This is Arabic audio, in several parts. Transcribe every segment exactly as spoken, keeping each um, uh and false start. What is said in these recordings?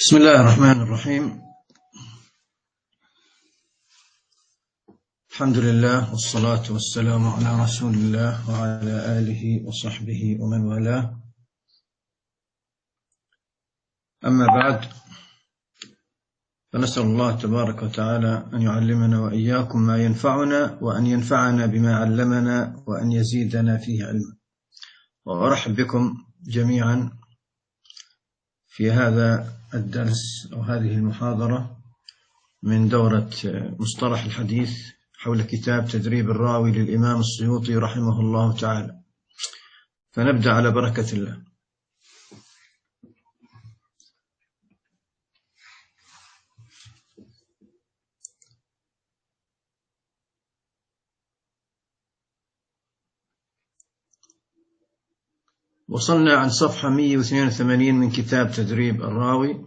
بسم الله الرحمن الرحيم. الحمد لله والصلاة والسلام على رسول الله وعلى آله وصحبه ومن والاه. أما بعد، فنسأل الله تبارك وتعالى أن يعلمنا وإياكم ما ينفعنا، وأن ينفعنا بما علمنا، وأن يزيدنا فيه علما. وأرحب بكم جميعا في هذا الدرس أو هذه المحاضرة من دورة مصطلح الحديث حول كتاب تدريب الراوي للإمام السيوطي رحمه الله تعالى. فنبدأ على بركة الله. وصلنا عن صفحة مئة واثنين وثمانين من كتاب تدريب الراوي.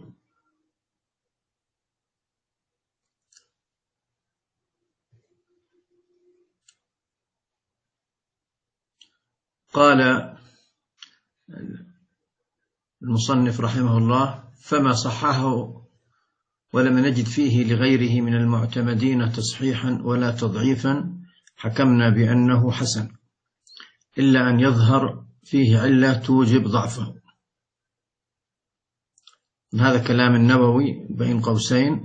قال المصنف رحمه الله: فما صححه ولم نجد فيه لغيره من المعتمدين تصحيحا ولا تضعيفا حكمنا بأنه حسن، إلا أن يظهر فيه علة توجب ضعفه. هذا كلام النووي بين قوسين،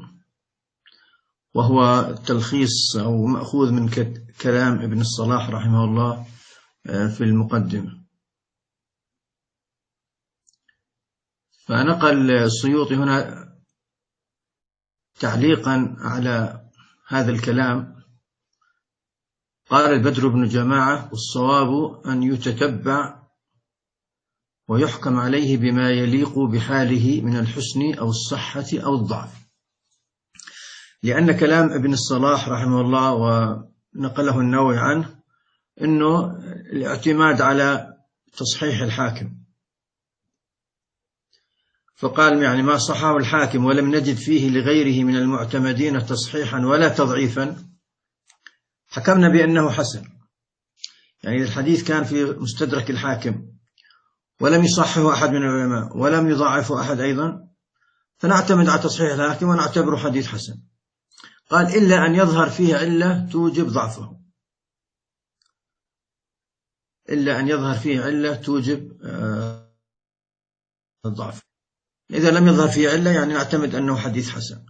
وهو تلخيص أو مأخوذ من كلام ابن الصلاح رحمه الله في المقدمة. فنقل السيوطي هنا تعليقا على هذا الكلام. قال البدر بن جماعة: والصواب أن يتتبع ويحكم عليه بما يليق بحاله من الحسن أو الصحة أو الضعف، لأن كلام ابن الصلاح رحمه الله ونقله النووي عنه أنه الاعتماد على تصحيح الحاكم. فقال يعني ما صححه الحاكم ولم نجد فيه لغيره من المعتمدين تصحيحا ولا تضعيفا حكمنا بأنه حسن. يعني الحديث كان في مستدرك الحاكم ولم يصححه أحد من العلماء ولم يضعفه أحد أيضا، فنعتمد على تصحيح الحاكم ونعتبره حديث حسن. قال: إلا أن يظهر فيه علة توجب ضعفه، إلا أن يظهر فيه علة توجب الضعف. إذا لم يظهر فيه علة يعني نعتمد أنه حديث حسن.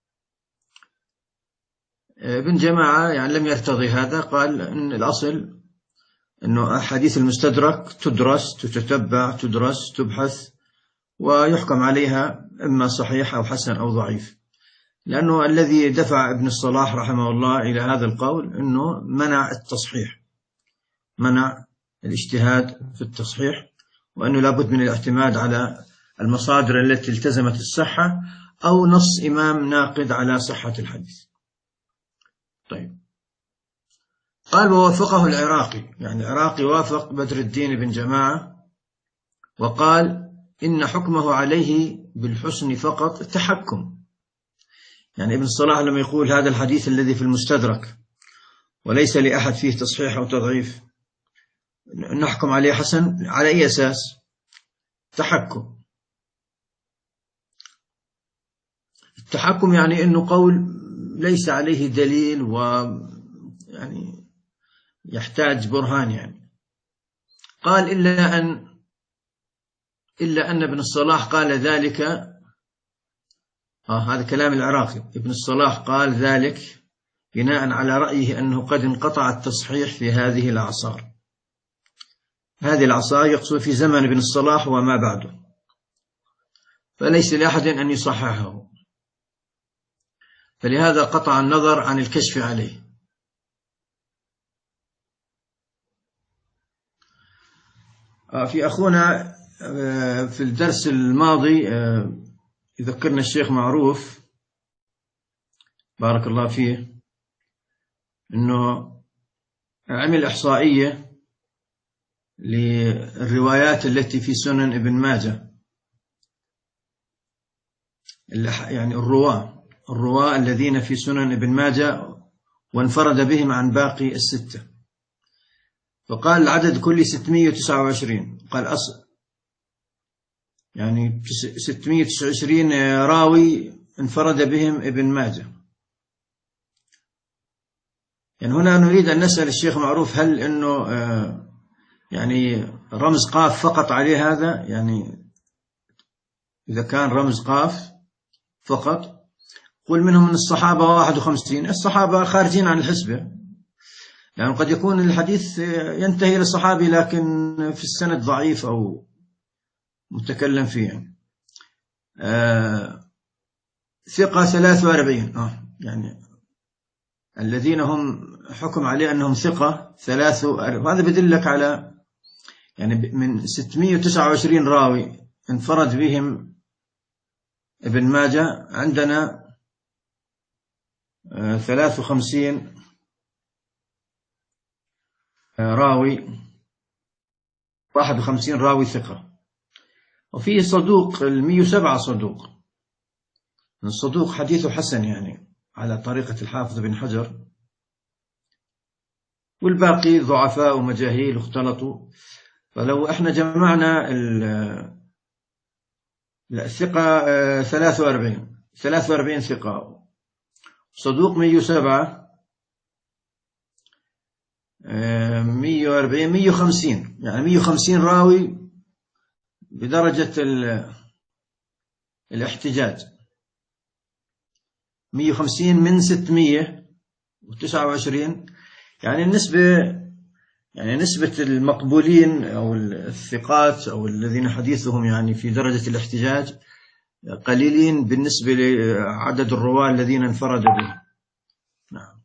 ابن جماعة يعني لم يرتضي هذا، قال أن الأصل أنه أحاديث المستدرك تدرس تتتبع تدرس تبحث ويحكم عليها إما صحيح أو حسن أو ضعيف، لأنه الذي دفع ابن الصلاح رحمه الله إلى هذا القول أنه منع التصحيح، منع الاجتهاد في التصحيح، وأنه لابد من الاعتماد على المصادر التي التزمت الصحة أو نص إمام ناقد على صحة الحديث. طيب، قال: ووافقه العراقي، يعني العراقي وافق بدر الدين بن جماعة وقال: إن حكمه عليه بالحسن فقط تحكم. يعني ابن الصلاح لما يقول هذا الحديث الذي في المستدرك وليس لأحد فيه تصحيح أو تضعيف نحكم عليه حسن، على أي أساس؟ تحكم. التحكم يعني أنه قول ليس عليه دليل ويعني يحتاج برهان. يعني قال: إلا أن إلا أن ابن الصلاح قال ذلك. آه هذا كلام العراقي. ابن الصلاح قال ذلك بناء على رأيه أنه قد انقطع التصحيح في هذه الأعصار. هذه الأعصار يقصد في زمن ابن الصلاح وما بعده، فليس لأحد أن يصححه، فلهذا قطع النظر عن الكشف عليه. في أخونا في الدرس الماضي يذكرنا الشيخ معروف بارك الله فيه أنه عمل إحصائية للروايات التي في سنن ابن ماجه، يعني الرواة الرواة الذين في سنن ابن ماجه وانفرد بهم عن باقي الستة. فقال العدد كل ستمائة وتسعة وعشرين. قال أصل يعني ستمائة وتسعة وعشرين راوي انفرد بهم ابن ماجه. يعني هنا نريد أن نسأل الشيخ معروف، هل أنه يعني رمز قاف فقط عليه هذا؟ يعني إذا كان رمز قاف فقط، قل منهم من الصحابة واحد وخمسين، الصحابة خارجين عن الحسبة، يعني قد يكون الحديث ينتهي إلى الصحابي لكن في السند ضعيف أو متكلم فيه. آه ثقة ثلاثة وأربعين، آه يعني الذين هم حكم عليه أنهم ثقة ثلاثة وأربعين، هذا بدلك على يعني من ستمائة وتسعة وعشرين راوي انفرد بهم ابن ماجه، عندنا آه ثلاثة وخمسين آه راوي، واحد وخمسين راوي ثقة، وفيه صدوق المئة وسبعة صدوق. الصدوق حديثه حسن يعني على طريقة الحافظ بن حجر، والباقي ضعفاء ومجاهيل اختلطوا. فلو احنا جمعنا الثقة ثلاثة وأربعين ثلاثة وأربعين ثقة، صدوق مئة وسبعة، مئة وأربعين، مئة وخمسين، يعني مئة وخمسين راوي بدرجة الاحتجاج، مئة وخمسين من ستمائة وتسعة وعشرين، يعني النسبة يعني نسبة المقبولين أو الثقات أو الذين حديثهم يعني في درجة الاحتجاج قليلين بالنسبة لعدد الرواة الذين انفرد به. نعم.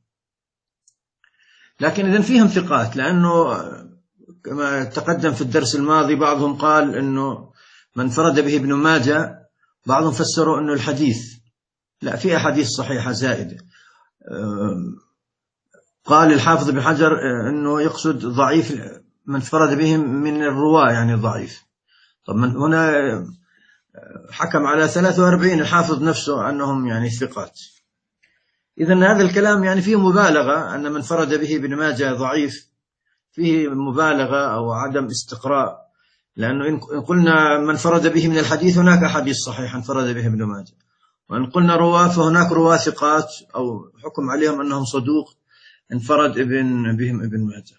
لكن إذن فيهم ثقات، لأنه كما تقدم في الدرس الماضي بعضهم قال أنه من انفرد به ابن ماجه، بعضهم فسروا أنه الحديث، لا، في أحاديث صحيحة زائدة. قال الحافظ بن حجر أنه يقصد ضعيف من انفرد بهم من الرواة، يعني ضعيف. طب من هنا حكم على ثلاثة وأربعين الحافظ نفسه أنهم يعني ثقات. إذن هذا الكلام يعني فيه مبالغة، أن من انفرد به ابن ماجه ضعيف، فيه مبالغة أو عدم استقراء، لأنه إن قلنا من انفرد به من الحديث هناك حديث صحيح انفرد به ابن ماجه، وإن قلنا رواه فهناك رواه ثقات أو حكم عليهم أنهم صدوق انفرد ابن بهم ابن ماجه.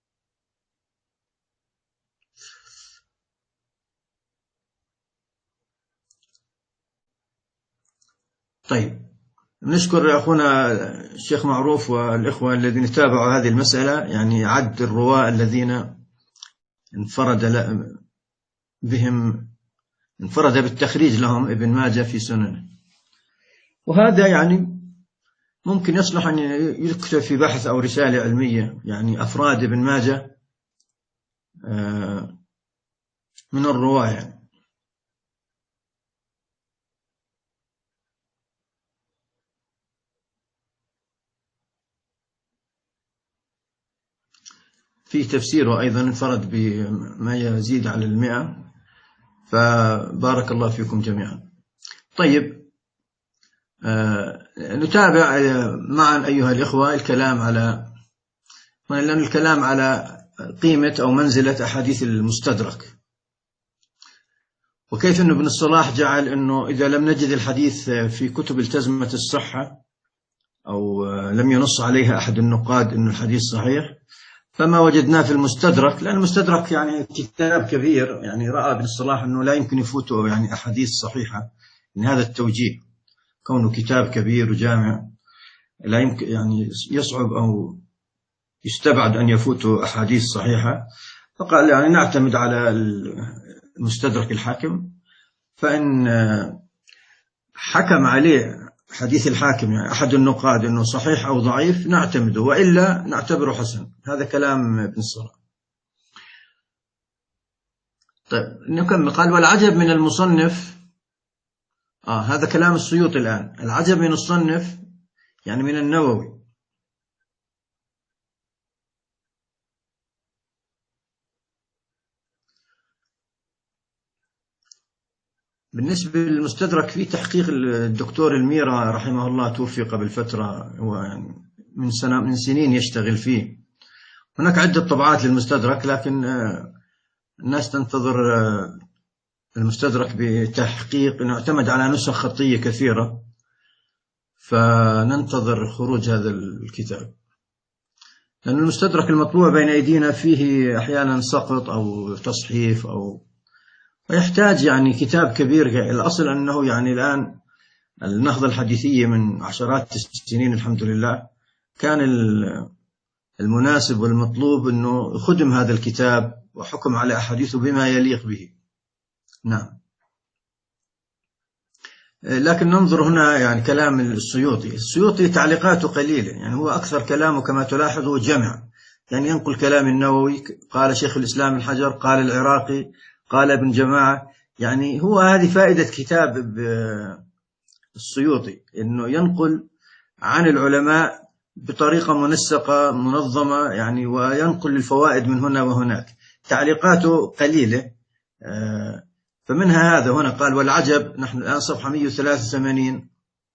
طيب، نشكر أخونا الشيخ معروف والإخوة الذين تابعوا هذه المسألة، يعني عد الرواة الذين انفرد بهم انفرد بالتخريج لهم ابن ماجه في سننه. وهذا يعني ممكن يصلح أن يكتب في بحث أو رسالة علمية، يعني أفراد ابن ماجه من الرواة يعني. في تفسيره أيضا انفرد بما يزيد على المئة، فبارك الله فيكم جميعا. طيب، آه نتابع معا أيها الإخوة الكلام على لأن الكلام على قيمة أو منزلة أحاديث المستدرك، وكيف أن ابن الصلاح جعل أنه إذا لم نجد الحديث في كتب التزمة الصحة أو لم ينص عليها أحد النقاد أن الحديث صحيح، فما وجدناه في المستدرك، لأن المستدرك يعني كتاب كبير، يعني رأى ابن الصلاح أنه لا يمكن يفوته يعني أحاديث صحيحة من هذا التوجيه، كونه كتاب كبير وجامع لا يمكن يعني يصعب أو يستبعد أن يفوته أحاديث صحيحة، فقال يعني نعتمد على المستدرك الحاكم، فإن حكم عليه حديث الحاكم يعني أحد النقاد أنه صحيح أو ضعيف نعتمده، وإلا نعتبره حسن. هذا كلام ابن الصلاح. طيب نكمل. قال والعجب من المصنف، آه هذا كلام السيوطي الآن، العجب من الصنف يعني من النووي. بالنسبة للمستدرك في تحقيق الدكتور الميرا رحمه الله، توفي قبل فترة، هو من سنة من سنين يشتغل فيه. هناك عدة طبعات للمستدرك، لكن الناس تنتظر المستدرك بتحقيق أنه اعتمد على نسخ خطية كثيرة، فننتظر خروج هذا الكتاب، لأن المستدرك المطبوع بين أيدينا فيه أحيانا سقط أو تصحيف أو ويحتاج يعني كتاب كبير. الأصل أنه يعني الآن النهضة الحديثية من عشرات السنين الحمد لله، كان المناسب والمطلوب أنه خدم هذا الكتاب وحكم على أحاديثه بما يليق به. نعم. لكن ننظر هنا يعني كلام السيوطي. السيوطي تعليقاته قليلة، يعني هو أكثر كلامه كما تلاحظه جمع، يعني ينقل كلام النووي، قال شيخ الإسلام الحجر، قال العراقي، قال ابن جماعة. يعني هو هذه فائدة كتاب السيوطي، إنه ينقل عن العلماء بطريقة منسقة منظمة، يعني وينقل الفوائد من هنا وهناك. تعليقاته قليلة، فمنها هذا هنا قال والعجب. نحن الآن صفحة مئة وثلاثة وثمانين،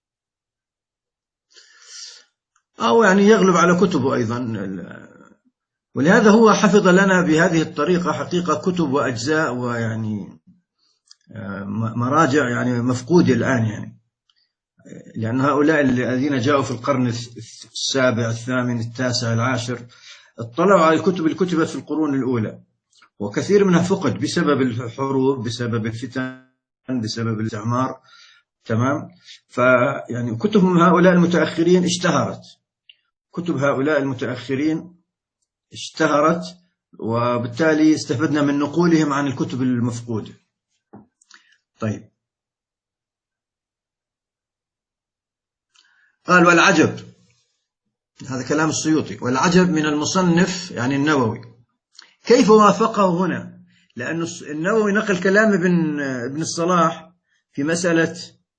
أو يعني يغلب على كتبه أيضا، ولهذا هو حفظ لنا بهذه الطريقة حقيقة كتب وأجزاء ويعني مراجع يعني مفقودة الآن، يعني لأن هؤلاء الذين جاءوا في القرن السابع الثامن التاسع العاشر اطلعوا على الكتب اللي كتبت في القرون الأولى، وكثير منها فقد بسبب الحروب، بسبب الفتن، بسبب الاستعمار. تمام. فيعني كتب هؤلاء المتأخرين اشتهرت، كتب هؤلاء المتأخرين اشتهرت، وبالتالي استفدنا من نقولهم عن الكتب المفقودة. طيب، قال والعجب، هذا كلام السيوطي، والعجب من المصنف يعني النووي كيف وافقه هنا، لأن النووي نقل كلام ابن ابن الصلاح في مسألة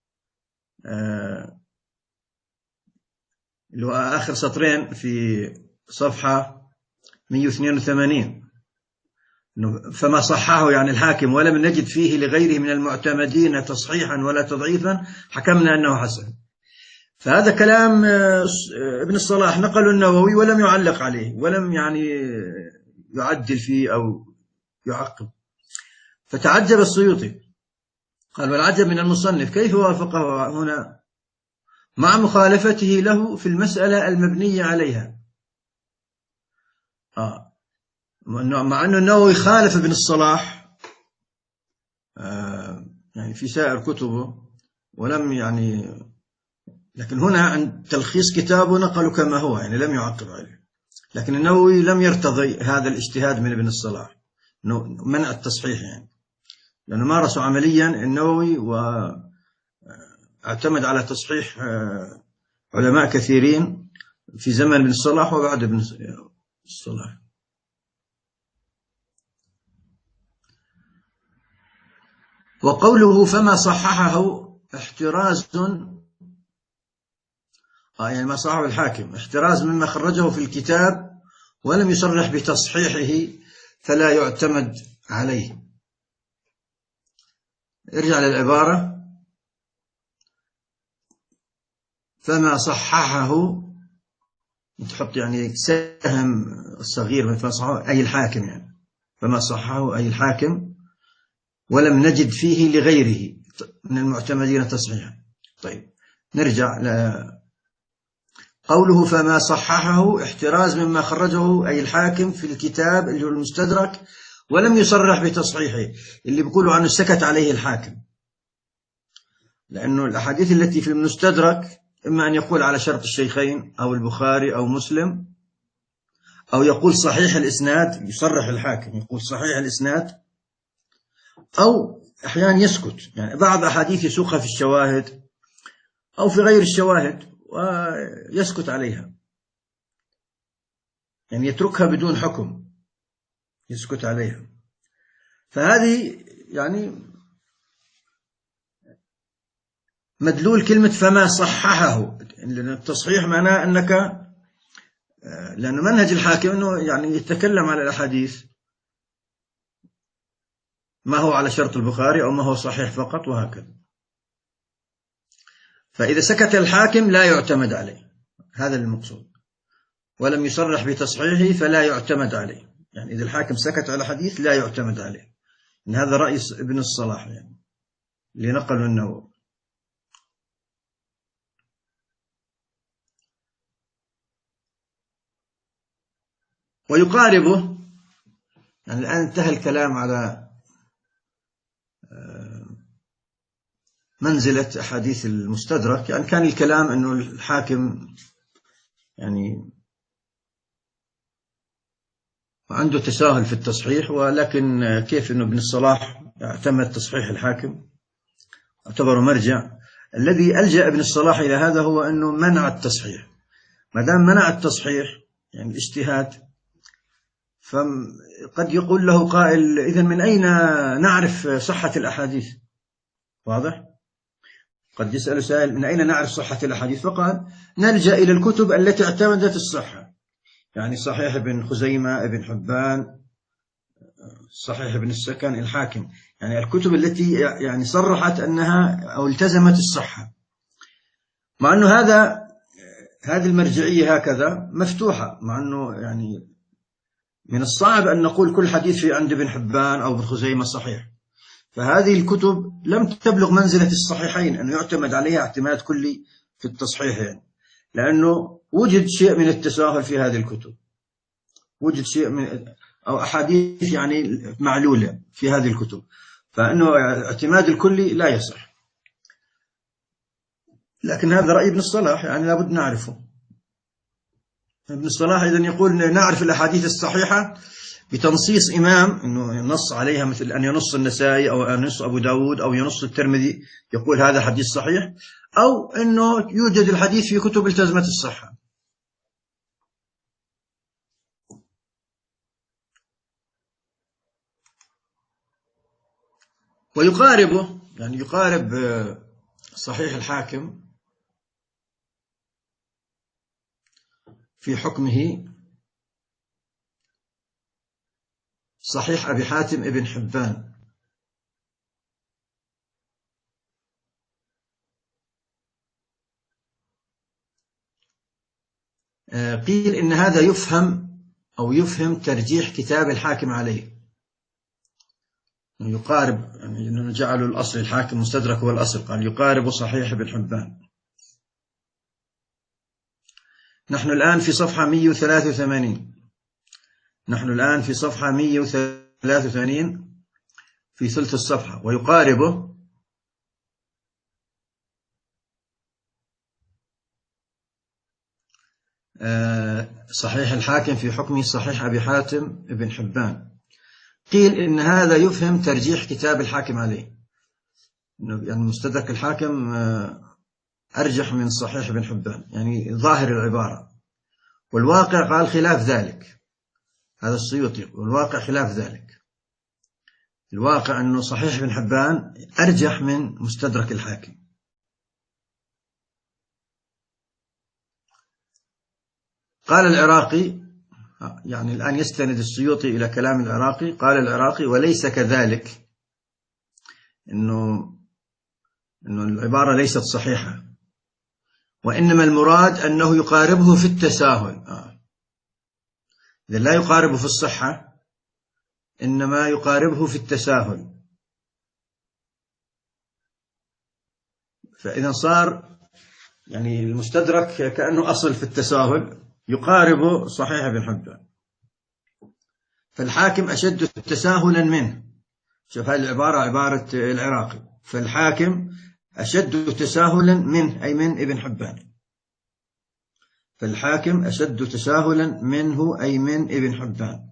اللي هو آخر سطرين في صفحة مئة واثنين وثمانين، فما صححه يعني الحاكم ولم نجد فيه لغيره من المعتمدين تصحيحا ولا تضعيفا حكمنا أنه حسن. فهذا كلام ابن الصلاح نقل النووي ولم يعلق عليه ولم يعني يعدل فيه أو يعقب. فتعجب السيوطي، قال والعجب من المصنف كيف وافقه هنا مع مخالفته له في المسألة المبنية عليها. آه. مع أنه النووي خالف ابن الصلاح آه يعني في سائر كتبه ولم يعني، لكن هنا عند تلخيص كتابه نقله كما هو، يعني لم يعقب عليه. لكن النووي لم يرتضي هذا الاجتهاد من ابن الصلاح، منع التصحيح، يعني لأنه مارسوا عمليا النووي واعتمد على تصحيح علماء كثيرين في زمن ابن الصلاح وبعد ابن الصلاح. وقوله فما صححه احتراز، آه يعني ما صححه الحاكم احتراز مما خرجه في الكتاب ولم يصرح بتصحيحه فلا يعتمد عليه. ارجع للعبارة فما صححه، تحط يعني سهم صغير فما صححه أي الحاكم، يعني فما صححه أي الحاكم ولم نجد فيه لغيره من المعتمدين تصحيحا. طيب نرجع ل قوله فما صححه احتراز مما خرجه أي الحاكم في الكتاب اللي هو المستدرك ولم يصرح بتصحيحه، اللي بيقولوا عنه سكت عليه الحاكم، لأنه الأحاديث التي في المستدرك إما أن يقول على شرط الشيخين أو البخاري أو مسلم، أو يقول صحيح الإسناد، يصرح الحاكم يقول صحيح الإسناد، أو أحيانا يسكت، يعني بعض أحاديث يسوقها في الشواهد أو في غير الشواهد ويسكت عليها، يعني يتركها بدون حكم، يسكت عليها. فهذه يعني مدلول كلمة فما صححه، لأن التصحيح معناه أنك، لأن منهج الحاكم أنه يعني يتكلم على الأحاديث ما هو على شرط البخاري أو ما هو صحيح فقط وهكذا. فإذا سكت الحاكم لا يعتمد عليه، هذا المقصود، ولم يصرح بتصحيحه فلا يعتمد عليه، يعني إذا الحاكم سكت على حديث لا يعتمد عليه، إن هذا رأي ابن الصلاح يعني اللي نقله النووي. ويقاربه، يعني الآن انتهى الكلام على منزلة أحاديث المستدرك. يعني كان الكلام أنه الحاكم يعني عنده تساهل في التصحيح، ولكن كيف أنه ابن الصلاح اعتمد تصحيح الحاكم اعتبره مرجع. الذي ألجأ ابن الصلاح إلى هذا هو أنه منع التصحيح. ما دام منع التصحيح يعني الاجتهاد، فقد يقول له قائل إذن من أين نعرف صحة الأحاديث؟ واضح؟ قد يسأل سائل من أين نعرف صحة الأحاديث؟ فقال نلجأ إلى الكتب التي اعتمدت الصحة، يعني صحيح ابن خزيمة، ابن حبان، صحيح ابن السكن، الحاكم، يعني الكتب التي يعني صرحت أنها أو التزمت الصحة. مع أنه هذا هذه المرجعية هكذا مفتوحة، مع أنه يعني من الصعب أن نقول كل حديث في عند ابن حبان أو ابن خزيمة صحيح. فهذه الكتب لم تبلغ منزلة الصحيحين أنه يعتمد عليها اعتماد كلي في التصحيح، يعني لأنه وجد شيء من التساهل في هذه الكتب، وجد شيء من أو أحاديث يعني معلولة في هذه الكتب، فإنه اعتماد الكلي لا يصح. لكن هذا رأي ابن الصلاح، يعني لابد نعرفه. ابن الصلاح إذن يقول نعرف الأحاديث الصحيحة بتنصيص إمام أنه ينص عليها، مثل أن ينص النسائي أو أن ينص أبو داود أو ينص الترمذي يقول هذا حديث صحيح، أو أنه يوجد الحديث في كتب التزمت الصحة. ويقاربه، يعني يقارب صحيح الحاكم في حكمه صحيح أبي حاتم ابن حبان. قيل إن هذا يفهم أو يفهم ترجيح كتاب الحاكم عليه، يقارب، يعني إنه جعلوا الأصل الحاكم مستدرك هو الأصل، قال يقارب صحيح ابن حبان. نحن الآن في صفحة مئة وثلاثة وثمانين نحن الآن في صفحة مئة وثلاثة وثمانين في ثلث الصفحة. ويقاربه صحيح الحاكم في حكمه صحيح أبي حاتم ابن حبان. قيل إن هذا يفهم ترجيح كتاب الحاكم عليه، يعني مستدرك الحاكم أرجح من صحيح ابن حبان، يعني ظاهر العبارة. والواقع قال خلاف ذلك، هذا السيوطي، والواقع خلاف ذلك. الواقع أنه صحيح ابن حبان أرجح من مستدرك الحاكم. قال العراقي، يعني الآن يستند السيوطي إلى كلام العراقي، قال العراقي وليس كذلك، إنه إنه العبارة ليست صحيحة، وإنما المراد أنه يقاربه في التساهل. آه. إذا لا يقاربه في الصحة، إنما يقاربه في التساهل. فإذا صار يعني المستدرك كأنه أصل في التساهل، يقارب صحيح ابن حبان. فالحاكم أشد تساهلا منه. شوف هذه العبارة عبارة العراقي، فالحاكم أشد تساهلا منه أي من ابن حبان. فالحاكم أشد تساهلا منه أي من ابن حبان.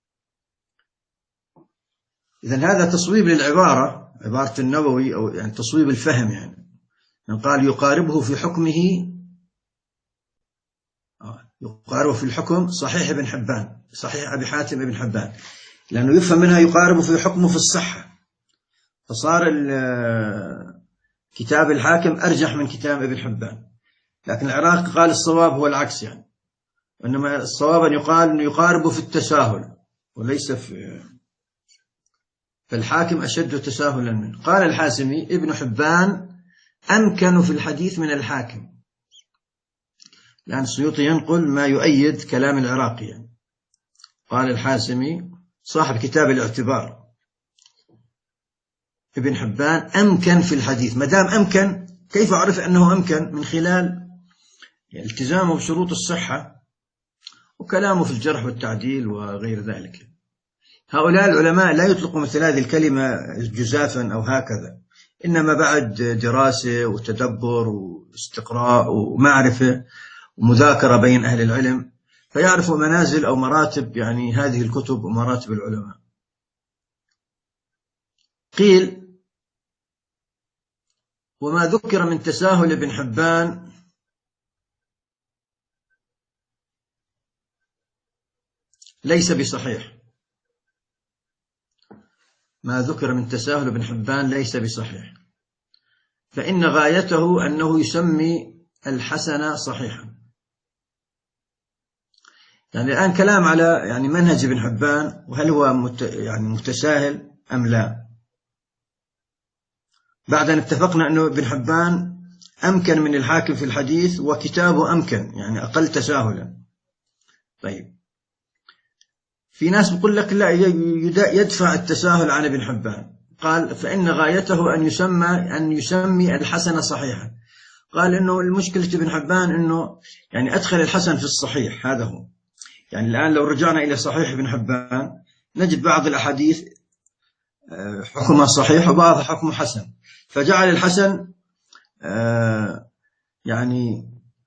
إذن هذا تصويب للعبارة، عبارة النووي، أو يعني تصويب الفهم، يعني قال يقاربه في حكمه، يقاربه في الحكم صحيح ابن حبان، صحيح أبي حاتم ابن حبان، لأنه يفهم منها يقاربه في حكمه في الصحة، فصار كتاب الحاكم أرجح من كتاب ابن حبان. لكن العراقي قال الصواب هو العكس، يعني إنما الصواب أن يقال أنه يقاربه في التساهل وليس في. فالحاكم أشد تساهلا منه. قال الحاسمي ابن حبان أمكن في الحديث من الحاكم، لأن السيوطي ينقل ما يؤيد كلام العراقي. يعني قال الحاسمي صاحب كتاب الاعتبار، ابن حبان أمكن في الحديث. ما دام أمكن، كيف أعرف أنه أمكن؟ من خلال التزامه بشروط الصحة وكلامه في الجرح والتعديل وغير ذلك. هؤلاء العلماء لا يطلقوا مثل هذه الكلمة جزافا أو هكذا، إنما بعد دراسة وتدبر واستقراء ومعرفة ومذاكرة بين أهل العلم، فيعرفوا منازل أو مراتب يعني هذه الكتب ومراتب العلماء. قيل: وما ذكر من تساهل ابن حبان ليس بصحيح. ما ذكر من تساهل ابن حبان ليس بصحيح، فإن غايته أنه يسمي الحسن صحيحا. يعني الآن كلام على يعني منهج ابن حبان، وهل هو مت يعني متساهل أم لا، بعد أن اتفقنا أنه ابن حبان أمكن من الحاكم في الحديث وكتابه أمكن يعني أقل تساهلا. طيب، في ناس بيقول لك لا، يدفع التساهل عن ابن حبان. قال: فإن غايته أن يسمى أن يسمي الحسن صحيحا. قال إنه المشكلة ابن حبان إنه يعني أدخل الحسن في الصحيح، هذا هو. يعني الآن لو رجعنا إلى صحيح ابن حبان نجد بعض الأحاديث حكمها صحيح وبعضها حكمه حسن، فجعل الحسن يعني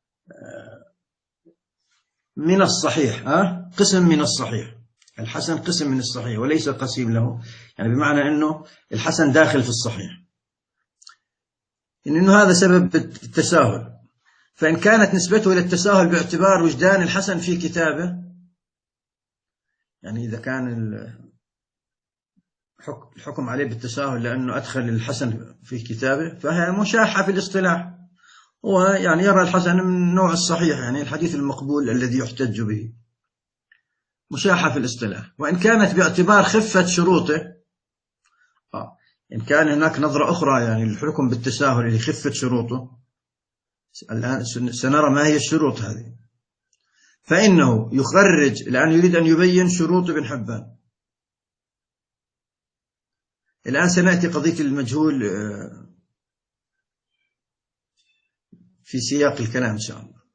من الصحيح، قسم من الصحيح. الحسن قسم من الصحيح وليس قسيم له، يعني بمعنى أنه الحسن داخل في الصحيح، إنه هذا سبب التساهل. فإن كانت نسبته إلى التساهل باعتبار وجدان الحسن في كتابه، يعني إذا كان الحكم عليه بالتساهل لأنه أدخل الحسن في كتابه، فهي مشاحة في الاصطلاح. هو يعني يرى الحسن من نوع الصحيح، يعني الحديث المقبول الذي يحتج به، مشاحة في الاصطلاح. وإن كانت باعتبار خفة شروطه، آه. إن كان هناك نظرة أخرى يعني الحكم بالتساهل اللي خفة شروطه، الآن سنرى ما هي الشروط هذه. فإنه يخرج، الآن يريد أن يبين شروط ابن حبان. الآن سنأتي قضية المجهول في سياق الكلام إن شاء الله.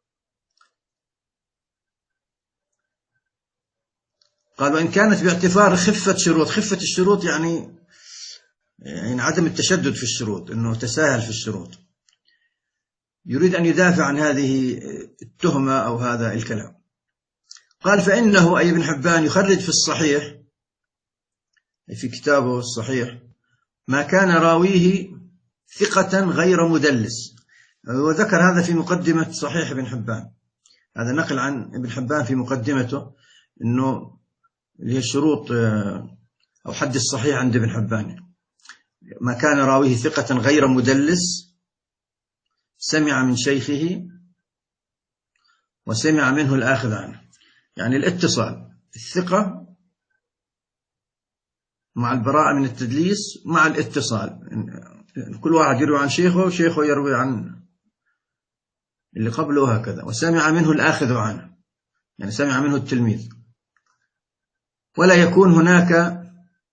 قال: وإن كانت باعتبار خفة شروط. خفة الشروط يعني يعني عدم التشدد في الشروط، أنه تساهل في الشروط. يريد أن يدافع عن هذه التهمة أو هذا الكلام. قال: فإنه أي ابن حبان يخرج في الصحيح، في كتابه الصحيح، ما كان راويه ثقة غير مدلس. وذكر هذا في مقدمة صحيح ابن حبان، هذا نقل عن ابن حبان في مقدمته، أنه اللي هي الشروط أو حد الصحيح عند ابن حبان: ما كان راويه ثقة غير مدلس، سمع من شيخه وسمع منه الآخذ عنه. يعني الاتصال، الثقة مع البراءة من التدليس مع الاتصال، كل واحد يروي عن شيخه وشيخه يروي عن اللي قبله هكذا. وسمع منه الآخذ عنه، يعني سمع منه التلميذ. ولا يكون هناك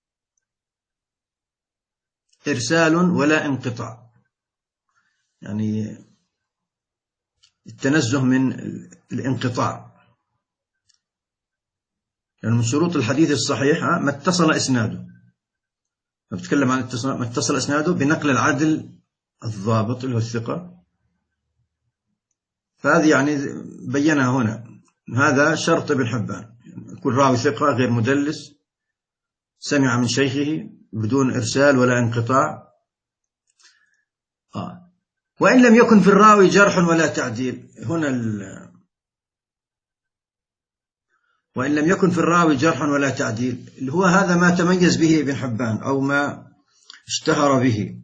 إرسال ولا انقطاع، يعني التنزه من الانقطاع. يعني من شروط الحديث الصحيح ما اتصل إسناده. نتكلم عن ما اتصل إسناده بنقل العدل الضابط اللي هو الثقة. فهذه يعني بينها هنا، هذا شرط ابن حبان، يكون راوي ثقة غير مدلس، سمع من شيخه بدون إرسال ولا انقطاع. آه. وإن لم يكن في الراوي جرح ولا تعديل. هنا ال... وإن لم يكن في الراوي جرح ولا تعديل، اللي هو هذا ما تميز به ابن حبان أو ما اشتهر به،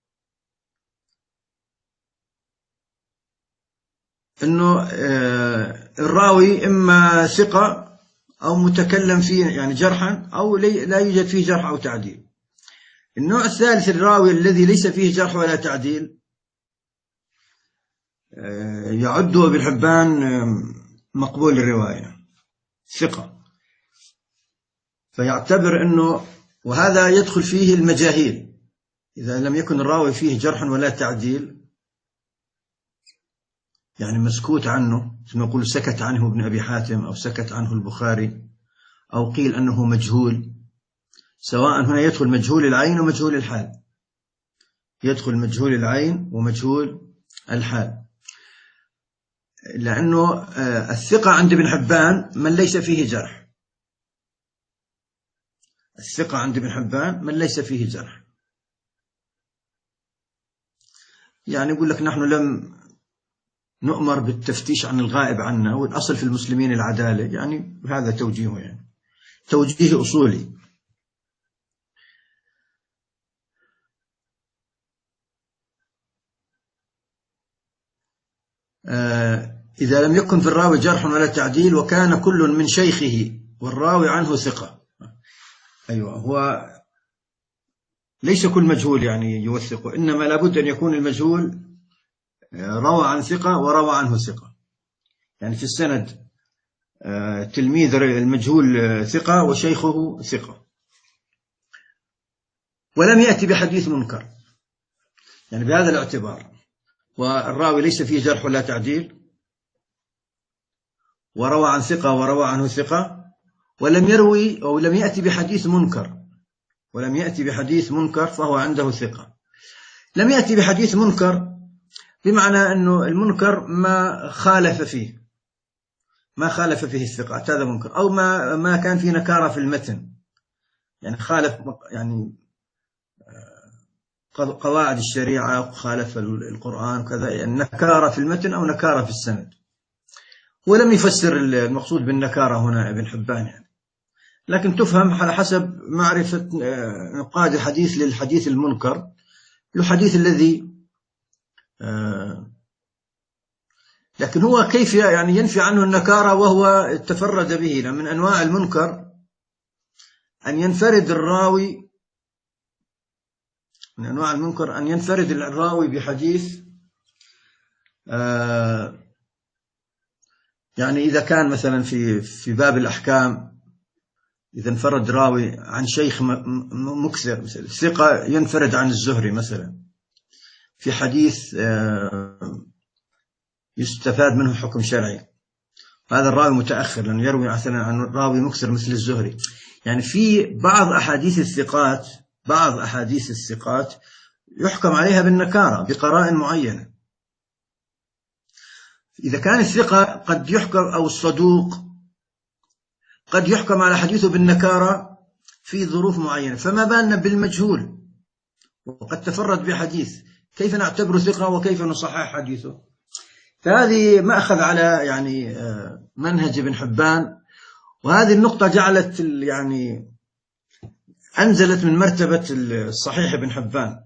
إنه الراوي إما ثقة أو متكلم فيه يعني جرحا، أو لا يوجد فيه جرح أو تعديل. النوع الثالث الراوي الذي ليس فيه جرح ولا تعديل، يعده ابن حبان مقبول الرواية، ثقة. فيعتبر أنه، وهذا يدخل فيه المجاهيل، إذا لم يكن الراوي فيه جرح ولا تعديل، يعني مسكوت عنه، نقول سكت عنه ابن أبي حاتم أو سكت عنه البخاري، أو قيل أنه مجهول، سواء هنا يدخل مجهول العين ومجهول الحال، يدخل مجهول العين ومجهول الحال، لأنه الثقة عند ابن حبان من ليس فيه جرح، الثقة عند ابن حبان من ليس فيه جرح. يعني يقول لك نحن لم نؤمر بالتفتيش عن الغائب عنا، والأصل في المسلمين العدالة، يعني هذا توجيهه، يعني توجيه أصولي. آه إذا لم يكن في الراوي جرح ولا تعديل وكان كل من شيخه والراوي عنه ثقة. أيوة، هو ليس كل مجهول يعني يوثقه، إنما لابد أن يكون المجهول روى عن ثقة وروى عنه ثقة. يعني في السند تلميذ المجهول ثقة وشيخه ثقة، ولم يأتي بحديث منكر، يعني بهذا الاعتبار، والراوي ليس فيه جرح ولا تعديل، وروى عن ثقة وروى عنه ثقة، ولم يروي أو لم يأتي بحديث منكر، ولم يأتي بحديث منكر فهو عنده ثقة. لم يأتي بحديث منكر بمعنى أنه المنكر ما خالف فيه، ما خالف فيه الثقات، هذا منكر، أو ما ما كان فيه نكارة في المتن، يعني خالف يعني قواعد الشريعة وخالف القرآن وكذا، يعني نكارة في المتن أو نكارة في السند. ولم يفسر المقصود بالنكارة هنا ابن حبان يعني، لكن تفهم على حسب معرفة نقاد الحديث للحديث المنكر، الحديث الذي لكن هو كيف يعني ينفي عنه النكارة وهو تفرد به. من أنواع المنكر أن ينفرد الراوي، من أنواع المنكر أن ينفرد الراوي بحديث، يعني إذا كان مثلا في في باب الأحكام، إذا انفرد راوي عن شيخ مكثر مثلا ثقة، ينفرد عن الزهري مثلا في حديث يستفاد منه حكم شرعي، هذا الراوي متأخر لأنه يروي مثلا عن راوي مكثر مثل الزهري. يعني في بعض أحاديث الثقات، بعض أحاديث الثقات يحكم عليها بالنكارة بقرائن معينة. إذا كان الثقة قد يحكم، أو الصدوق قد يحكم على حديثه بالنكارة في ظروف معينة، فما بالنا بالمجهول وقد تفرد بحديث، كيف نعتبر ثقة وكيف نصحح حديثه؟ فهذه مأخذ على يعني منهج ابن حبان، وهذه النقطة جعلت يعني أنزلت من مرتبة الصحيح ابن حبان،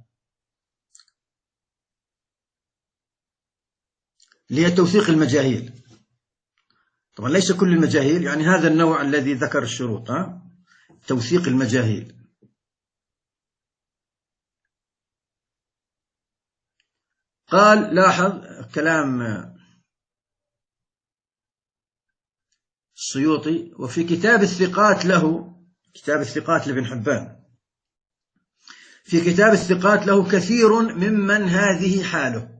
اللي هي توثيق المجاهيل. طبعا ليس كل المجاهيل، يعني هذا النوع الذي ذكر الشروط، ها؟ توثيق المجاهيل. قال لاحظ كلام السيوطي، وفي كتاب الثقات له، كتاب الثقات لابن حبان، في كتاب الثقات له كثير ممن هذه حاله،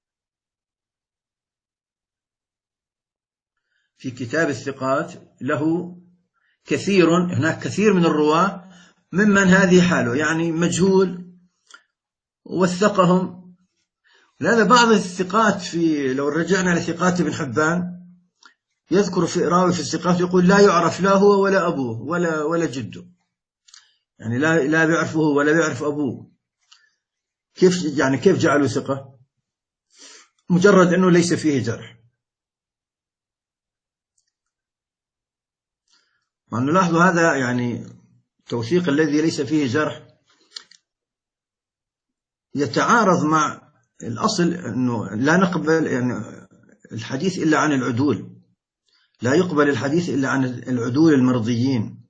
في كتاب الثقات له كثير، هناك كثير من الرواة ممن هذه حاله، يعني مجهول وثقهم. لهذا بعض الثقات، في لو رجعنا لثقات ابن حبان يذكر في راوي في الثقات يقول لا يعرف لا هو ولا أبوه ولا ولا جده، يعني لا لا بيعرفه ولا بيعرف أبوه. كيف يعني كيف جعلوا ثقة؟ مجرد أنه ليس فيه جرح. مع أنه لاحظوا هذا يعني توثيق الذي ليس فيه جرح يتعارض مع الأصل أنه لا نقبل يعني الحديث إلا عن العدول، لا يقبل الحديث إلا عن العدول المرضيين،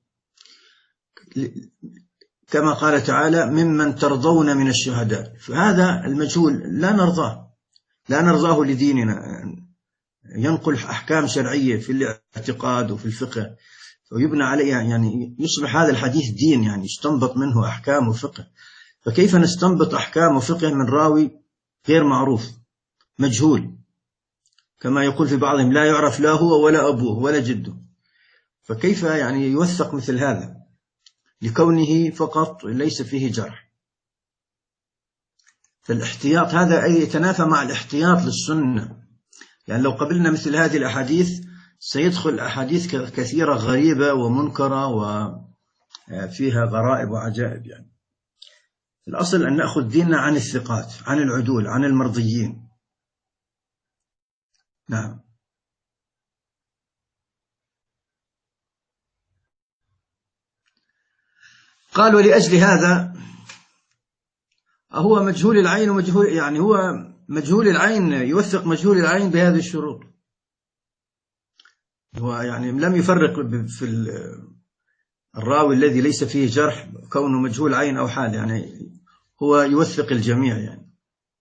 كما قال تعالى ممن ترضون من الشهداء. فهذا المجهول لا نرضاه، لا نرضاه لديننا، ينقل أحكام شرعية في الاعتقاد وفي الفقه ويبنى عليها، يعني يصبح هذا الحديث دين، يعني يستنبط منه أحكام وفقه. فكيف نستنبط أحكام وفقه من راوي غير معروف مجهول، كما يقول في بعضهم لا يعرف لا هو ولا أبوه ولا جده؟ فكيف يعني يوثق مثل هذا لكونه فقط ليس فيه جرح؟ فالاحتياط هذا أي يتنافى مع الاحتياط للسنة، يعني لو قبلنا مثل هذه الأحاديث سيدخل أحاديث كثيرة غريبة ومنكرة وفيها غرائب وعجائب. يعني الأصل أن نأخذ ديننا عن الثقات، عن العدول، عن المرضيين. نعم. قال ولأجل هذا هو مجهول العين ومجهول، يعني هو مجهول العين يوثق مجهول العين بهذه الشروط. هو يعني لم يفرق في الراوي الذي ليس فيه جرح كونه مجهول عين أو حال، يعني هو يوثق الجميع يعني.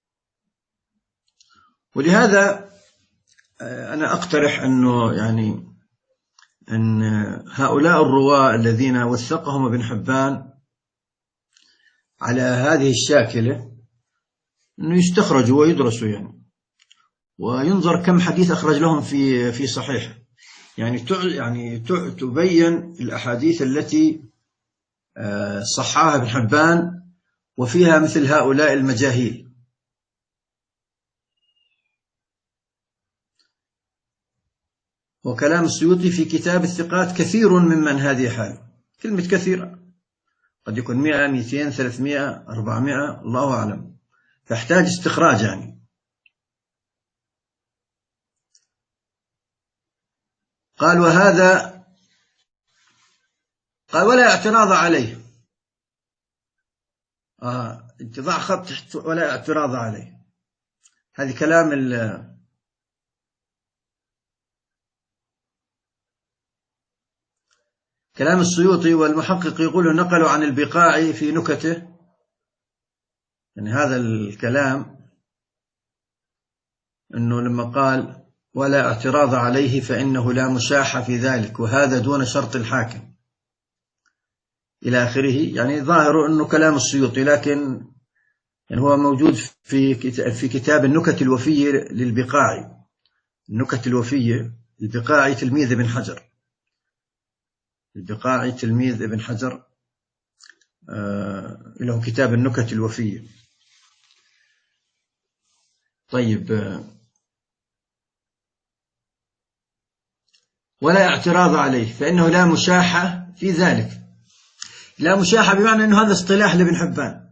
ولهذا أنا أقترح أنه يعني أن هؤلاء الرواة الذين وثقهم ابن حبان على هذه الشاكلة أنه يستخرجوا ويدرسوا يعني، وينظر كم حديث أخرج لهم في في صحيح، يعني يعني تبين الأحاديث التي صححها ابن حبان وفيها مثل هؤلاء المجاهيل. وكلام السيوطي في كتاب الثقات كثير ممن هذه حاله. كلمة كثير قد يكون مئة، مئتين، ثلاثمائة، أربعمائة، الله أعلم، فاحتاج استخراج يعني. قال وهذا قال ولا اعتراض عليه. آه ضع خط ولا اعتراض عليه. هذه كلام ال كلام السيوطي، والمحقق يقول نقلوا عن البقاعي في نكته، يعني هذا الكلام أنه لما قال ولا اعتراض عليه فإنه لا مشاحة في ذلك وهذا دون شرط الحاكم إلى آخره، يعني ظاهر أنه كلام السيوطي، لكن يعني هو موجود في في كتاب النكت الوفية للبقاعي. النكت الوفية البقاعي تلميذ ابن حجر، البقاعي تلميذ ابن حجر آه له كتاب النكت الوفية. طيب آه ولا اعتراض عليه فإنه لا مشاحة في ذلك. لا مشاحة بمعنى أنه هذا اصطلاح لابن حبان.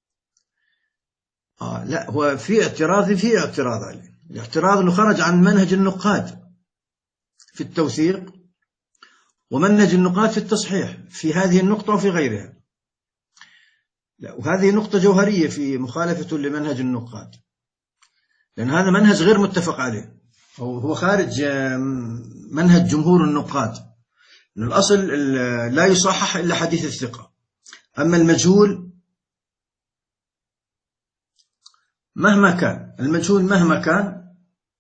آه لا، هو في اعتراض في اعتراض عليه. الاعتراض أنه خرج عن منهج النقاد في التوثيق ومنهج النقاد في التصحيح في هذه النقطة وفي غيرها. لا، وهذه نقطة جوهرية في مخالفة لمنهج النقاد، لأن هذا منهج غير متفق عليه، هو خارج منهج جمهور النقاد. الأصل لا يصحح إلا حديث الثقة، أما المجهول مهما كان، المجهول مهما كان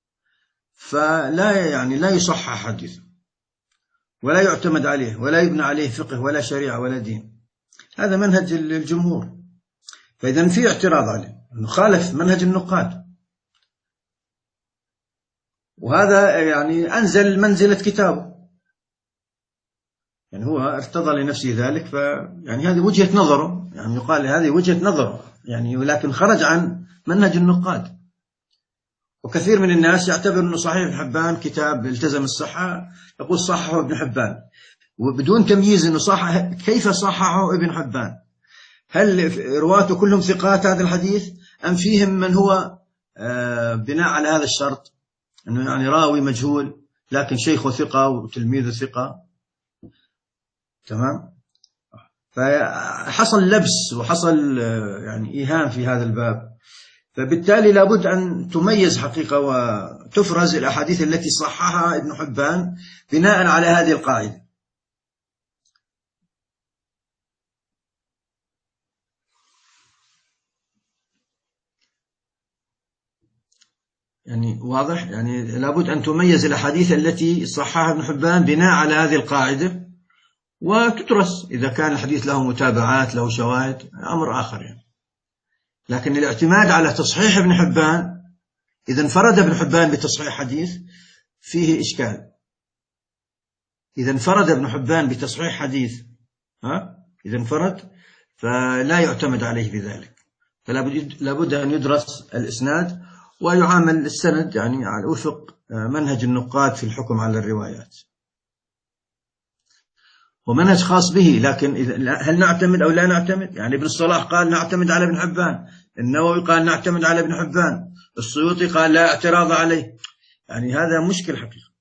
فلا يعني لا يصحح حديثه ولا يعتمد عليه ولا يبنى عليه فقه ولا شريعة ولا دين. هذا منهج الجمهور، فإذا في اعتراض عليه أنه خالف منهج النقاد، وهذا يعني أنزل منزلة كتابه، يعني هو ارتضى لنفسه ذلك، فيعني هذه وجهة نظره، يعني يقال هذه وجهة نظره يعني، ولكن خرج عن منهج النقاد. وكثير من الناس يعتبر أنه صحيح ابن حبان كتاب التزم الصحة، يقول صححه ابن حبان، وبدون تمييز أنه صحح. كيف صححه ابن حبان؟ هل رواته كلهم ثقات هذا الحديث أم فيهم من هو بناء على هذا الشرط أنه يعني راوي مجهول لكن شيخه ثقة وتلميذه ثقة؟ تمام. فحصل لبس وحصل يعني إيهام في هذا الباب، فبالتالي لابد أن تميز حقيقة وتفرز الأحاديث التي صححها ابن حبان بناء على هذه القاعدة. يعني واضح، يعني لابد أن تميز الأحاديث التي صححها ابن حبان بناء على هذه القاعدة وتدرس، إذا كان الحديث له متابعات له شواهد أمر آخر يعني. لكن الاعتماد على تصحيح ابن حبان، إذا انفرد ابن حبان بتصحيح حديث فيه إشكال. إذا انفرد ابن حبان بتصحيح حديث، ها إذا انفرد فلا يعتمد عليه بذلك، فلا بد أن يدرس الإسناد ويعامل السند يعني على وفق منهج النقاد في الحكم على الروايات، ومنهج خاص به. لكن هل نعتمد أو لا نعتمد؟ يعني ابن الصلاح قال نعتمد على ابن حبان، النووي قال نعتمد على ابن حبان، السيوطي قال لا اعتراض عليه. يعني هذا مشكل حقيقة.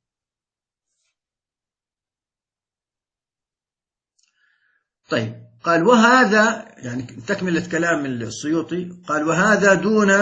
طيب، قال وهذا يعني تكملة كلام السيوطي، قال وهذا دون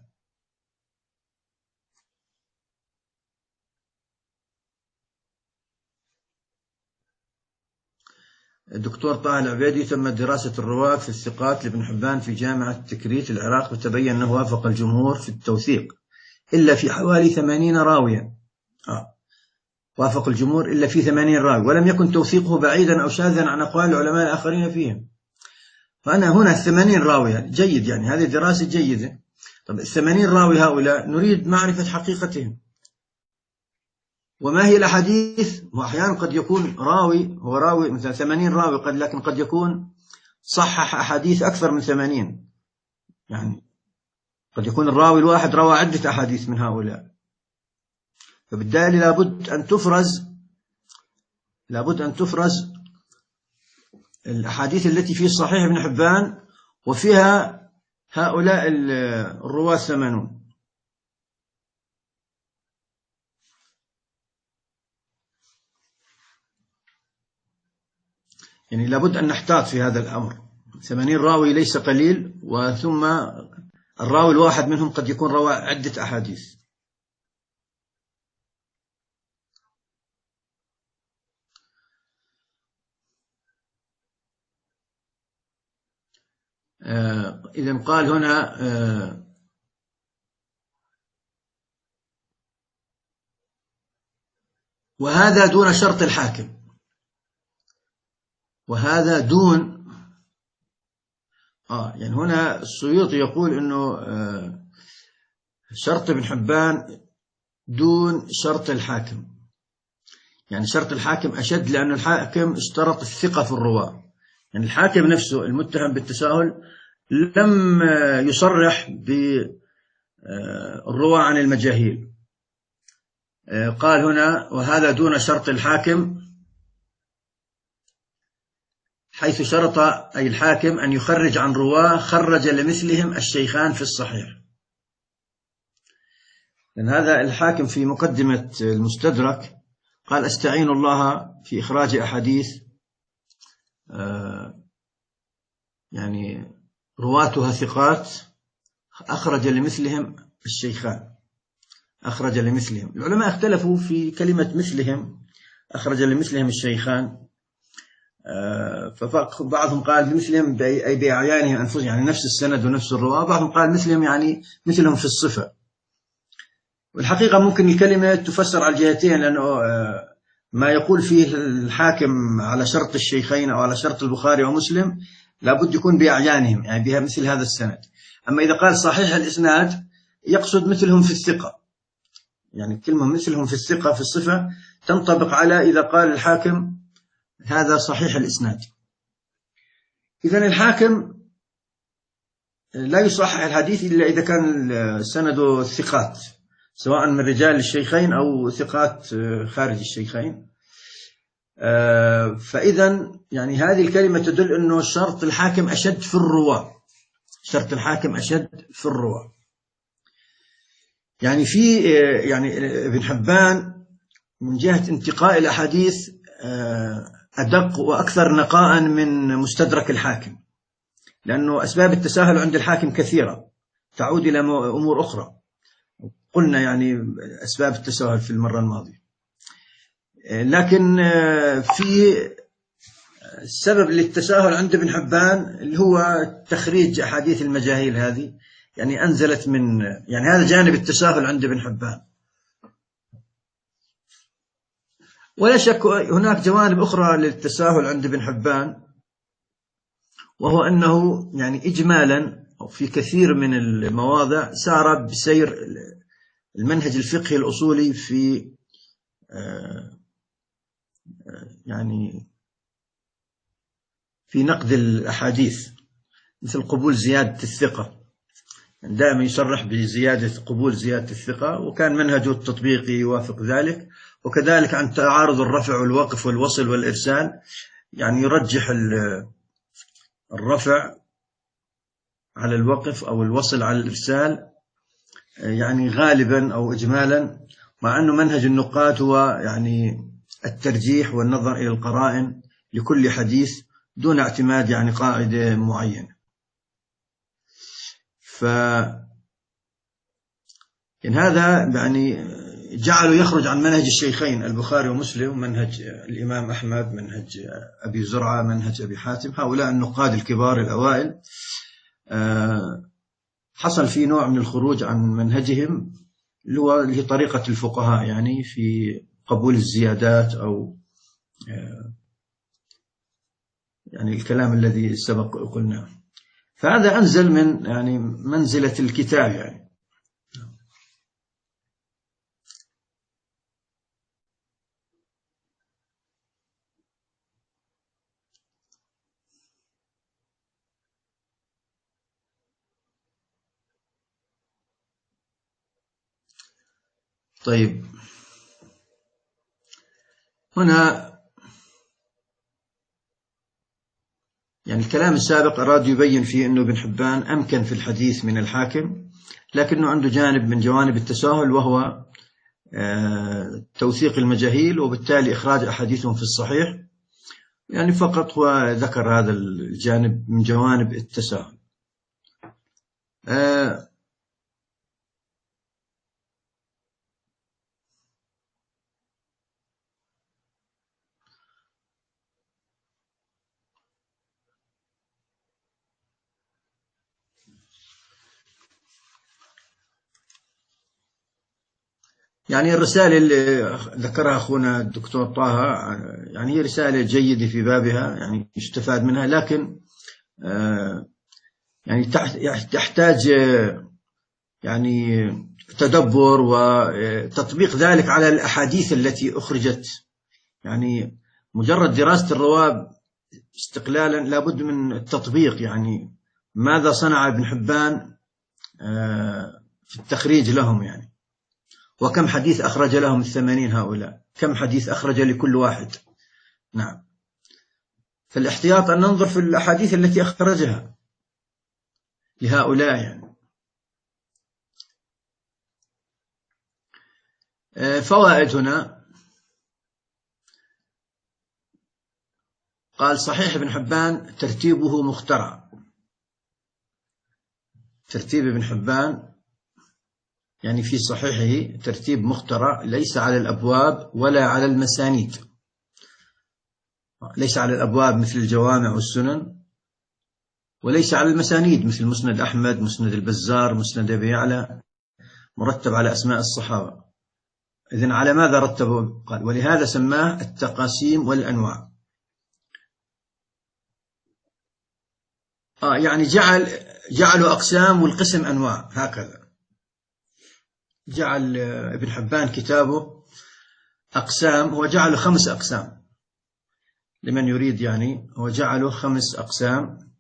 الدكتور طه العبيدي تم دراسة الرواة في الثقات لابن حبان في جامعة تكريت العراق، وتبين أنه وافق الجمهور في التوثيق إلا في حوالي ثمانين راويا. آه. وافق الجمهور إلا في ثمانين راوي، ولم يكن توثيقه بعيدا أو شاذا عن أقوال العلماء الآخرين فيهم. فأنا هنا الثمانين راوي جيد، يعني هذه دراسة جيدة. طب الثمانين راوي هؤلاء نريد معرفة حقيقتهم، وما هي الأحاديث. وأحيانا قد يكون راوي هو راوي مثلا ثمانين راوي قد، لكن قد يكون صحح أحاديث أكثر من ثمانين، يعني قد يكون الراوي الواحد روى عدة أحاديث من هؤلاء. فبالتالي لابد أن تفرز لابد أن تفرز الأحاديث التي في صحيح ابن حبان وفيها هؤلاء الرواة الثمانون. يعني لابد أن نحتاط في هذا الأمر. ثمانين راوي ليس قليل، وثم الراوي الواحد منهم قد يكون روى عدة أحاديث. آه إذن قال هنا آه وهذا دون شرط الحاكم، وهذا دون آه يعني هنا السيوطي يقول إنه آه شرط ابن حبان دون شرط الحاكم. يعني شرط الحاكم أشد، لأن الحاكم اشترط الثقة في الرواة. يعني الحاكم نفسه المتهم بالتساهل لم يصرح بالرواة عن المجاهيل. قال هنا وهذا دون شرط الحاكم، حيث شرط أي الحاكم أن يخرج عن رواة خرج لمثلهم الشيخان في الصحيح. لأن هذا الحاكم في مقدمة المستدرك قال أستعين الله في إخراج أحاديث يعني رواتها ثقات أخرج لمثلهم الشيخان. أخرج لمثلهم، العلماء اختلفوا في كلمة مثلهم، أخرج لمثلهم الشيخان. فبعضهم قال بمثلهم أي بأعيانهم أنفسهم، يعني نفس السند ونفس الرواة. بعضهم قال مثلهم يعني مثلهم في الصفة. والحقيقة ممكن الكلمة تفسر على الجهتين، لأنه ما يقول فيه الحاكم على شرط الشيخين أو على شرط البخاري ومسلم لابد يكون بأعيانهم، يعني بها مثل هذا السند. أما إذا قال صحيح الإسناد يقصد مثلهم في الثقة، يعني كلمة مثلهم في الثقة في الصفة تنطبق على إذا قال الحاكم هذا صحيح الإسناد. إذن الحاكم لا يصحح الحديث إلا إذا كان سند ثقات، سواء من رجال الشيخين أو ثقات خارج الشيخين. فإذا يعني هذه الكلمة تدل أنه شرط الحاكم أشد في الرواة، شرط الحاكم أشد في الرواة. يعني في يعني ابن حبان من جهة انتقاء الأحاديث أدق وأكثر نقاء من مستدرك الحاكم، لأنه أسباب التساهل عند الحاكم كثيرة تعود إلى أمور أخرى. قلنا يعني أسباب التساهل في المرة الماضية. لكن في السبب للتساهل عند ابن حبان اللي هو تخريج أحاديث المجاهيل هذه، يعني أنزلت من يعني هذا جانب التساهل عند ابن حبان. ولا شك هناك جوانب أخرى للتساهل عند ابن حبان، وهو أنه يعني إجمالا أو في كثير من المواضع سار بسير المنهج الفقهي الأصولي في يعني في نقد الأحاديث، مثل قبول زيادة الثقة، دائما يصرح بزيادة قبول زيادة الثقة، وكان منهجه التطبيقي يوافق ذلك. وكذلك عن تعارض الرفع والوقف والوصل والإرسال، يعني يرجح الرفع على الوقف أو الوصل على الإرسال يعني غالبا أو إجمالا، مع أنه منهج النقاد هو يعني الترجيح والنظر إلى القرائن لكل حديث دون اعتماد يعني قاعدة معينة. ف إن هذا يعني جعله يخرج عن منهج الشيخين البخاري ومسلم، منهج الإمام أحمد، منهج أبي زرعة، منهج أبي حاتم، هؤلاء النقاد الكبار الأوائل. حصل في نوع من الخروج عن منهجهم اللي هو طريقة الفقهاء، يعني في قبول الزيادات أو يعني الكلام الذي سبق قلناه. فهذا أنزل من يعني منزلة الكتاب يعني. طيب، هنا يعني الكلام السابق أراد يبين فيه أنه ابن حبان أمكن في الحديث من الحاكم، لكنه عنده جانب من جوانب التساهل، وهو توثيق المجاهيل، وبالتالي إخراج أحاديثهم في الصحيح. يعني فقط هو ذكر هذا الجانب من جوانب التساهل. يعني الرسالة اللي ذكرها أخونا الدكتور طه يعني هي رسالة جيدة في بابها، يعني يستفاد منها، لكن يعني تحتاج يعني تدبر وتطبيق ذلك على الأحاديث التي أخرجت. يعني مجرد دراسة الرواه استقلالا لابد من التطبيق، يعني ماذا صنع ابن حبان في التخريج لهم، يعني وكم حديث أخرج لهم الثمانين هؤلاء، كم حديث أخرج لكل واحد. نعم، فالاحتياط أن ننظر في الأحاديث التي أخرجها لهؤلاء يعني. فوائد هنا، قال صحيح ابن حبان ترتيبه مخترع. ترتيب ابن حبان يعني في صحيحه ترتيب مخترع، ليس على الأبواب ولا على المسانيد، ليس على الأبواب مثل الجوامع والسنن، وليس على المسانيد مثل مسند أحمد، مسند البزار، مسند أبي يعلى، مرتب على أسماء الصحابة. إذن على ماذا رتبه؟ قال ولهذا سماه التقاسيم والأنواع. آه يعني جعل جعلوا أقسام والقسم أنواع، هكذا جعل ابن حبان كتابه أقسام، هو جعله خمس أقسام لمن يريد، يعني هو جعله خمس أقسام.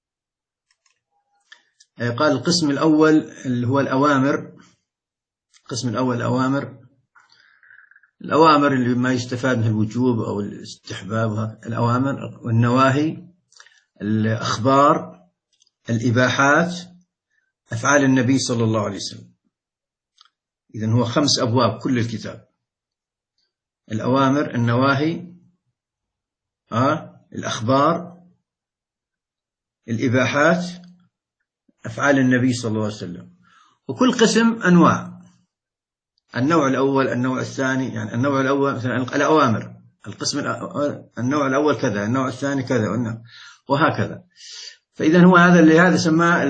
قال القسم الأول اللي هو الأوامر، القسم الأول الأوامر، الأوامر اللي ما يستفاد من الوجوب أو الاستحباب، الأوامر، والنواهي، الأخبار، الإباحات، أفعال النبي صلى الله عليه وسلم. إذن هو خمس أبواب كل الكتاب: الأوامر، النواهي، آه، الأخبار، الإباحات، أفعال النبي صلى الله عليه وسلم. وكل قسم أنواع: النوع الأول، النوع الثاني، يعني النوع الأول مثلا الأوامر، القسم النوع الأول كذا، النوع الثاني كذا، وهكذا. فإذا هو هذا اللي هذا سماه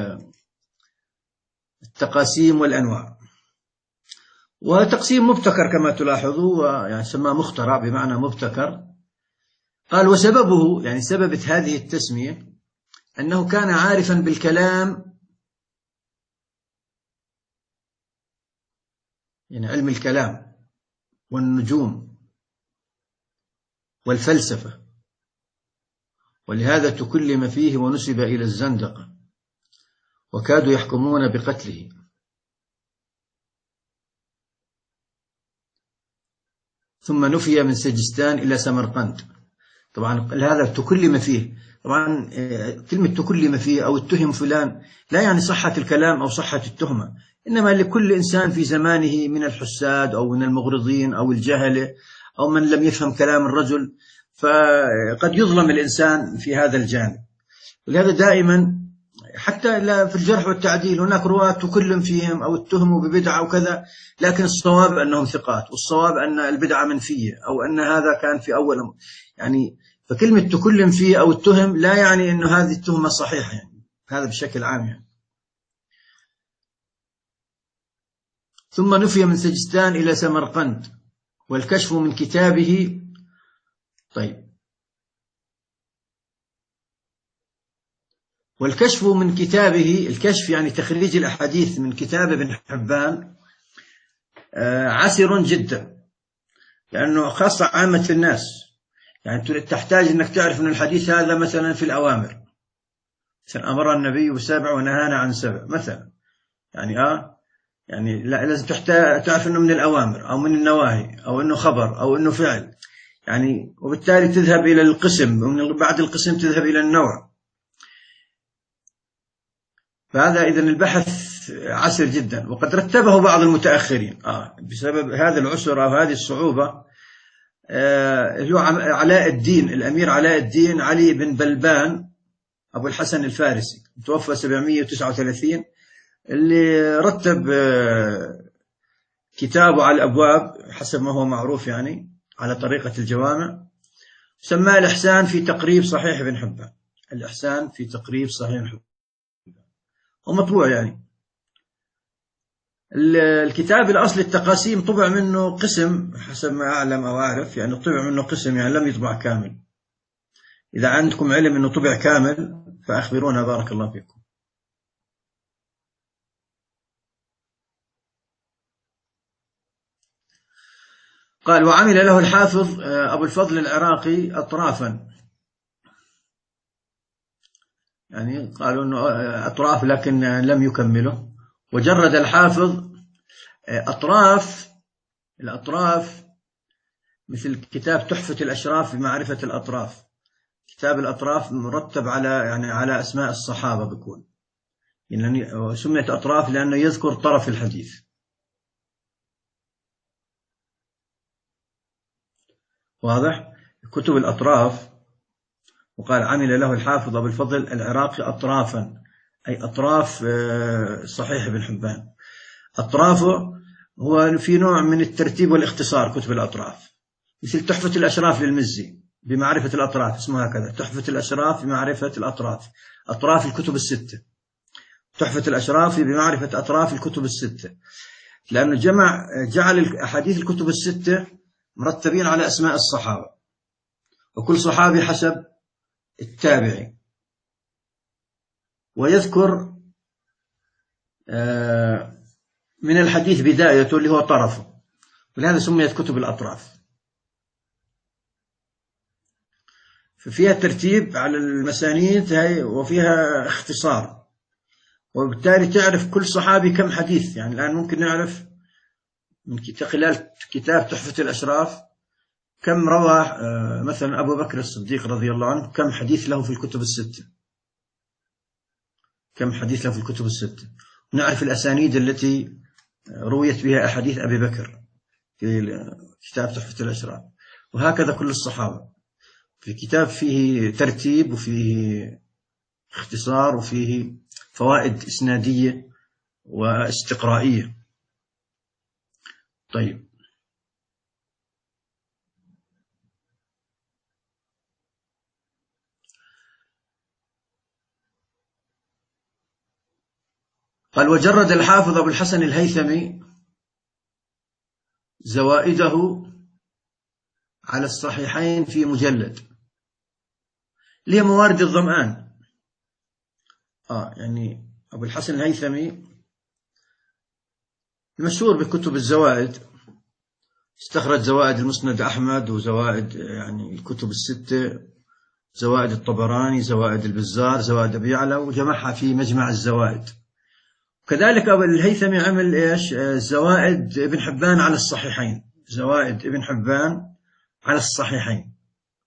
التقاسيم والأنواع. وتقسيم مبتكر كما تلاحظوا، يعني سماه مخترع بمعنى مبتكر. قال وسببه، يعني سبب هذه التسمية، أنه كان عارفا بالكلام، يعني علم الكلام والنجوم والفلسفة، ولهذا تكلم فيه ونسب إلى الزندقة وكادوا يحكمون بقتله. ثم نفي من سجستان إلى سمرقند. طبعا هذا تكلم فيه، طبعا كلمة تكلم فيه أو اتهم فلان لا يعني صحة الكلام أو صحة التهمة، إنما لكل إنسان في زمانه من الحساد أو من المغرضين أو الجهلة أو من لم يفهم كلام الرجل، فقد يظلم الإنسان في هذا الجانب. ولهذا دائما حتى في الجرح والتعديل هناك رواة تكلم فيهم أو اتهموا ببدعة أو كذا، لكن الصواب أنهم ثقات، والصواب أن البدعة منفية أو أن هذا كان في أول يعني. فكلمة تكلم فيه أو اتهم لا يعني أن هذه التهمة صحيحة، يعني هذا بشكل عام يعني. ثم نفي من سجستان إلى سمرقند والكشف من كتابه. طيب، والكشف من كتابه، الكشف يعني تخريج الأحاديث من كتاب ابن حبان عسر جدا، لأنه خاصة عامة الناس، يعني تحتاج أنك تعرف أن الحديث هذا مثلا في الأوامر، مثلا أمر النبي بسبع ونهانا عن سبع مثلا، يعني آه يعني لازم تعرف أنه من الأوامر أو من النواهي أو أنه خبر أو أنه فعل، يعني وبالتالي تذهب إلى القسم، ومن بعد القسم تذهب إلى النوع. فهذا إذن البحث عسر جدا، وقد رتبه بعض المتأخرين آه بسبب هذا العسر أو هذه الصعوبة. آه هو علاء الدين الأمير علاء الدين علي بن بلبان أبو الحسن الفارسي، توفى سبعمائة وتسعة وثلاثين، اللي رتب آه كتابه على الأبواب حسب ما هو معروف، يعني على طريقة الجوامع، سماه الإحسان في تقريب صحيح ابن حبان، الإحسان في تقريب صحيح ابن حبان، ومطبوع يعني. الكتاب الأصل التقاسيم طبع منه قسم حسب ما أعلم أو أعرف، يعني طبع منه قسم، يعني لم يطبع كامل. إذا عندكم علم أنه طبع كامل فأخبرونا بارك الله فيكم. قال وعمل له الحافظ أبو الفضل العراقي أطرافا، يعني قالوا أنه أطراف لكن لم يكمله، وجرد الحافظ أطراف. الأطراف مثل كتاب تحفة الأشراف بمعرفة الأطراف، كتاب الأطراف مرتب على يعني على أسماء الصحابة بيكون، يعني سميت أطراف لأنه يذكر طرف الحديث. واضح؟ كتب الأطراف. وقال عمل له الحافظ أبو الفضل العراقي أطرافا، أي أطراف صحيح ابن حبان. أطرافه هو في نوع من الترتيب والاختصار، كتب الأطراف مثل تحفة الأشراف للمزي بمعرفة الأطراف، اسمها هكذا، تحفة الأشراف بمعرفة الأطراف، أطراف الكتب الستة، تحفة الأشراف بمعرفة أطراف الكتب الستة، لأنه جمع جعل أحاديث الكتب الستة مرتبين على أسماء الصحابة، وكل صحابي حسب التابعي، ويذكر من الحديث بدايته اللي هو طرفه، ولهذا سميت كتب الأطراف. ففيها ترتيب على المسانيد وفيها اختصار، وبالتالي تعرف كل صحابي كم حديث. يعني الآن ممكن نعرف من خلال كتاب تحفة الأشراف كم روى مثلا أبو بكر الصديق رضي الله عنه، كم حديث له في الكتب الستة، كم حديث له في الكتب الستة، ونعرف الأسانيد التي رويت بها أحاديث أبي بكر في كتاب تحفة الأشراف، وهكذا كل الصحابة. في كتاب فيه ترتيب وفيه اختصار وفيه فوائد إسنادية واستقرائية. طيب، قال وجرد الحافظ أبو الحسن الهيثمي زوائده على الصحيحين في مجلد، اللي هي موارد الظمآن، آه يعني أبو الحسن الهيثمي المشهور بكتب الزوائد، استخرج زوائد المسند أحمد وزوائد يعني الكتب الستة، زوائد الطبراني، زوائد البزار، زوائد أبي يعلى، وجمعها في مجمع الزوائد. كذلك أبو الهيثمي عمل إيش؟ زوائد ابن حبان على الصحيحين، زوائد ابن حبان على الصحيحين.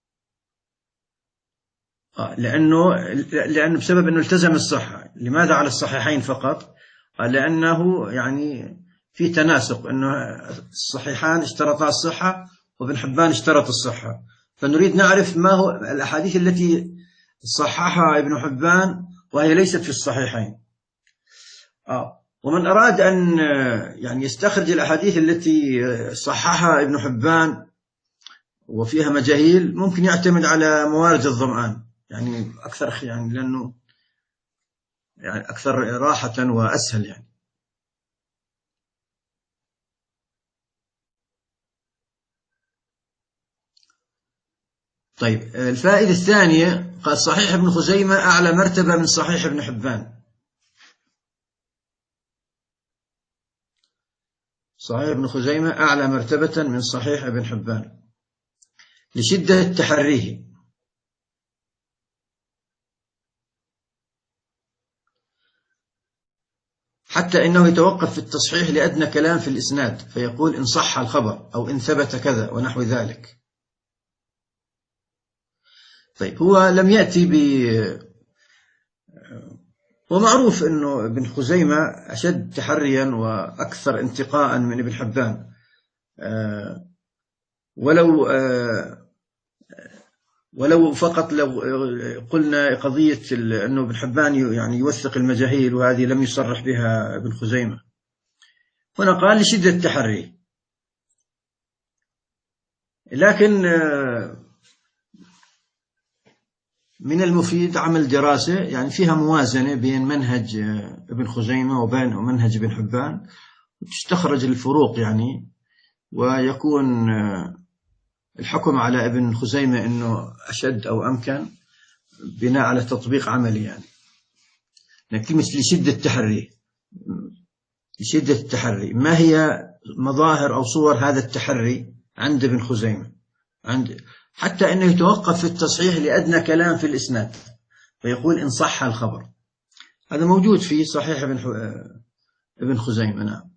آه لأنه لأنه بسبب أنه التزم الصحة. لماذا على الصحيحين فقط؟ آه لأنه يعني في تناسق، أنه الصحيحان اشترطا الصحة وابن حبان اشترط الصحة، فنريد نعرف ما هو الأحاديث التي صححها ابن حبان وهي ليست في الصحيحين. آه ومن أراد أن يعني يستخرج الأحاديث التي صححها ابن حبان وفيها مجاهيل، ممكن يعتمد على موارد الظمآن، يعني أكثر يعني لأنه يعني أكثر راحة وأسهل يعني. طيب الفائدة الثانية، قال صحيح ابن خزيمة أعلى مرتبة من صحيح ابن حبان. صحيح ابن خزيمة أعلى مرتبة من صحيح ابن حبان لشدة تحريه، حتى إنه يتوقف في التصحيح لأدنى كلام في الإسناد، فيقول إن صح الخبر أو إن ثبت كذا ونحو ذلك. طيب هو لم يأتي ب ومعروف أنه ابن خزيمة أشد تحريا وأكثر انتقاء من ابن حبان، ولو ولو فقط لو قلنا قضية أنه ابن حبان يعني يوثق المجاهيل، وهذه لم يصرح بها ابن خزيمة. هنا قال لشدة التحري، لكن من المفيد عمل دراسة يعني فيها موازنة بين منهج ابن خزيمة وبين منهج ابن حبان، وتستخرج الفروق يعني، ويكون الحكم على ابن خزيمة أنه أشد أو أمكن بناء على تطبيق عملي يعني. لكن مثل لشدة التحري، لشدة التحري ما هي مظاهر أو صور هذا التحري عند ابن خزيمة؟ عند حتى أنه يتوقف في التصحيح لأدنى كلام في الإسناد، فيقول إن صح الخبر. هذا موجود في صحيح ابن ابن خزيمة. نعم.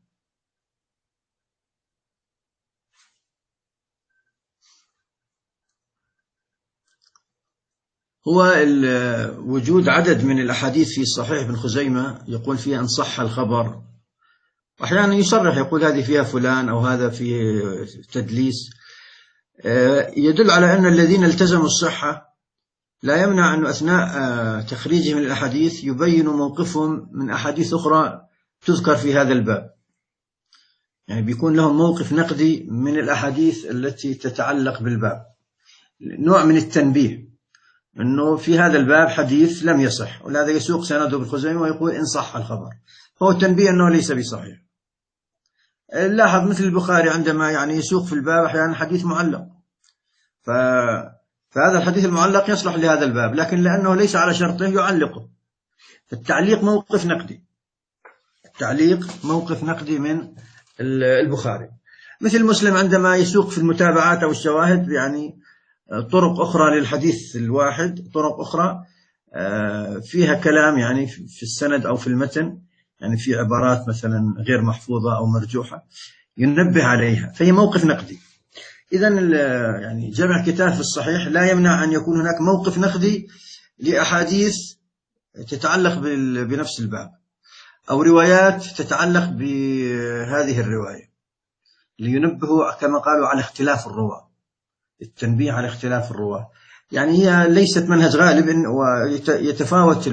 هو وجود عدد من الأحاديث في صحيح ابن خزيمة يقول فيها إن صح الخبر، أحيانا يصرح يقول هذه فيها فلان أو هذا فيه تدليس، يدل على أن الذين التزموا الصحة لا يمنع أن أثناء تخريجهم الأحاديث يبينوا موقفهم من أحاديث أخرى تذكر في هذا الباب، يعني بيكون لهم موقف نقدي من الأحاديث التي تتعلق بالباب، نوع من التنبيه أنه في هذا الباب حديث لم يصح، ولهذا يسوق سنده بالخزيمة ويقول إن صح الخبر، هو تنبيه أنه ليس بصحيح. لاحظ مثل البخاري عندما يعني يسوق في الباب أحيانا حديث معلق، ف... فهذا الحديث المعلق يصلح لهذا الباب، لكن لأنه ليس على شرطه يعلقه. التعليق موقف نقدي، التعليق موقف نقدي من البخاري. مثل مسلم عندما يسوق في المتابعات أو الشواهد يعني طرق أخرى للحديث الواحد، طرق أخرى فيها كلام يعني في السند أو في المتن، يعني في عبارات مثلا غير محفوظة أو مرجوحة ينبه عليها، فهي موقف نقدي. إذن يعني جمع كتاب في الصحيح لا يمنع أن يكون هناك موقف نقدي لأحاديث تتعلق بنفس الباب، أو روايات تتعلق بهذه الرواية، لينبهوا كما قالوا على اختلاف الرواة، التنبيه على اختلاف الرواة. يعني هي ليست منهج غالب، ويتفاوت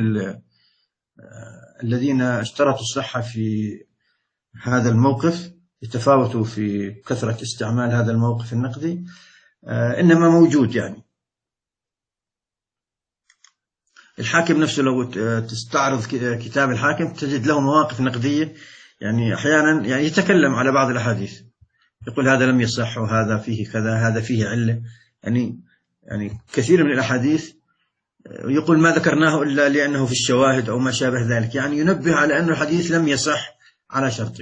الذين اشترطوا الصحة في هذا الموقف، يتفاوتوا في كثرة استعمال هذا الموقف النقدي، إنما موجود. يعني الحاكم نفسه لو تستعرض كتاب الحاكم تجد له مواقف نقدية، يعني أحيانا يعني يتكلم على بعض الأحاديث، يقول هذا لم يصح وهذا فيه كذا، هذا فيه علة، يعني يعني كثير من الأحاديث يقول ما ذكرناه إلا لأنه في الشواهد أو ما شابه ذلك، يعني ينبه على أن الحديث لم يصح على شرطه.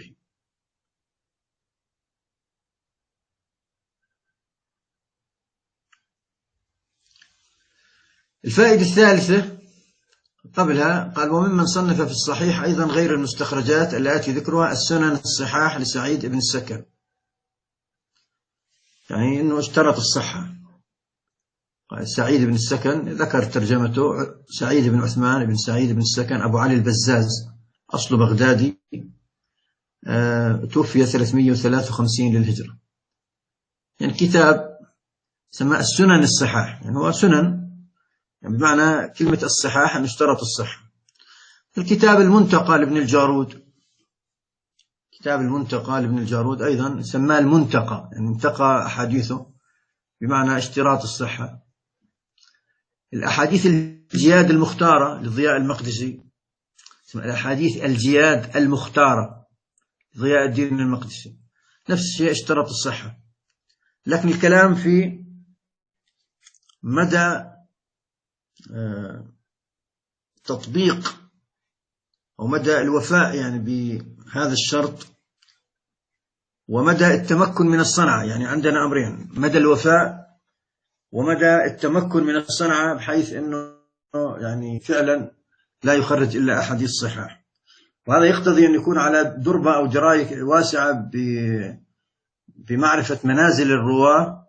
الفائدة الثالثة قبلها قال وممن صنف في الصحيح أيضا غير المستخرجات التي ذكرها السنن الصحاح لسعيد بن السكن، يعني أنه اشترط الصحة. سعيد بن السكن ذكر ترجمته سعيد بن عثمان بن سعيد بن السكن أبو علي البزاز، أصل بغدادي، أه توفي ثلاثمئة وثلاثة وخمسين للهجرة. يعني كتاب سماه السنن الصحاح، يعني هو سنن يعني بمعنى كلمة الصحاح أن اشترط الصحة. الكتاب المنتقى لابن الجارود، كتاب المنتقى لابن الجارود أيضا سماه المنتقى، يعني منتقى أحاديثه بمعنى اشتراط الصحة. الأحاديث الجياد المختارة لضياء المقدسي، الأحاديث الجياد المختارة ضياء الدين المقدسي، نفس الشيء اشترط الصحة. لكن الكلام في مدى تطبيق أو مدى الوفاء يعني بهذا الشرط ومدى التمكن من الصنعة. يعني عندنا أمرين، مدى الوفاء ومدى التمكن من الصنعة، بحيث أنه يعني فعلا لا يخرج إلا أحاديث صحاح. وهذا يقتضي أن يكون على دربة أو دراية واسعة بمعرفة منازل الرواة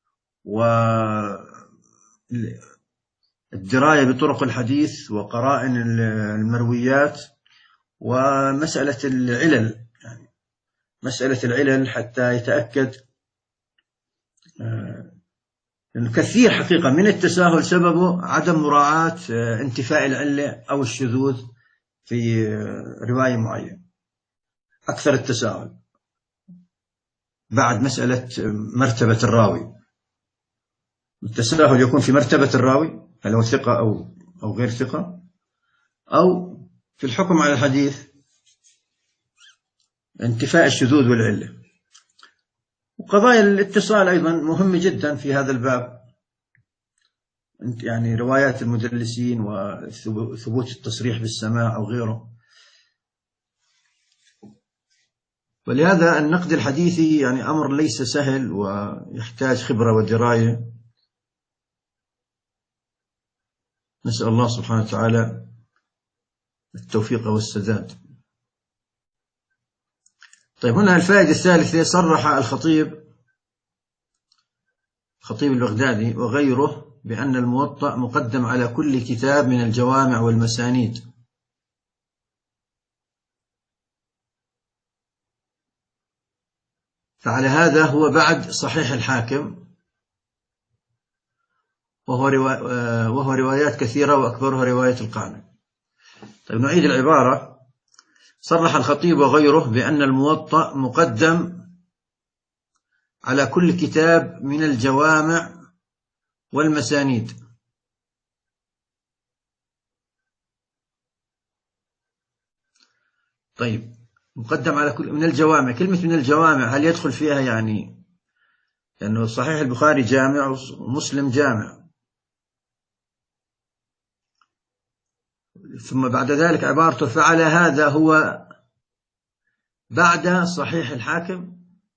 والدراية بطرق الحديث وقرائن المرويات ومسألة العلل، يعني مسألة العلل حتى يتأكد، لأنه كثير حقيقة من التساهل سببه عدم مراعاة انتفاء العلة أو الشذوذ في رواية معينة. أكثر التساهل بعد مسألة مرتبة الراوي، التساهل يكون في مرتبة الراوي هل هو ثقة أو أو غير ثقة، أو في الحكم على الحديث انتفاء الشذوذ والعلة. وقضايا الاتصال أيضا مهمة جدا في هذا الباب، يعني روايات المدلسين وثبوت التصريح بالسماع أو غيره. ولهذا النقد الحديثي يعني أمر ليس سهل ويحتاج خبرة ودراية. نسأل الله سبحانه وتعالى التوفيق والسداد. طيب هنا الفائدة الثالثة، صرح الخطيب الخطيب البغدادي وغيره بأن الموطأ مقدم على كل كتاب من الجوامع والمسانيد. فعلى هذا هو بعد صحيح الحاكم، وهو, روا... وهو روايات كثيرة وأكبرها رواية القعنبي. طيب نعيد العبارة. صرح الخطيب وغيره بأن الموطأ مقدم على كل كتاب من الجوامع والمسانيد. طيب مقدم على كل من الجوامع، كلمة من الجوامع هل يدخل فيها يعني لأنه صحيح البخاري جامع ومسلم جامع، ثم بعد ذلك عبارته فعلى هذا هو بعد صحيح الحاكم.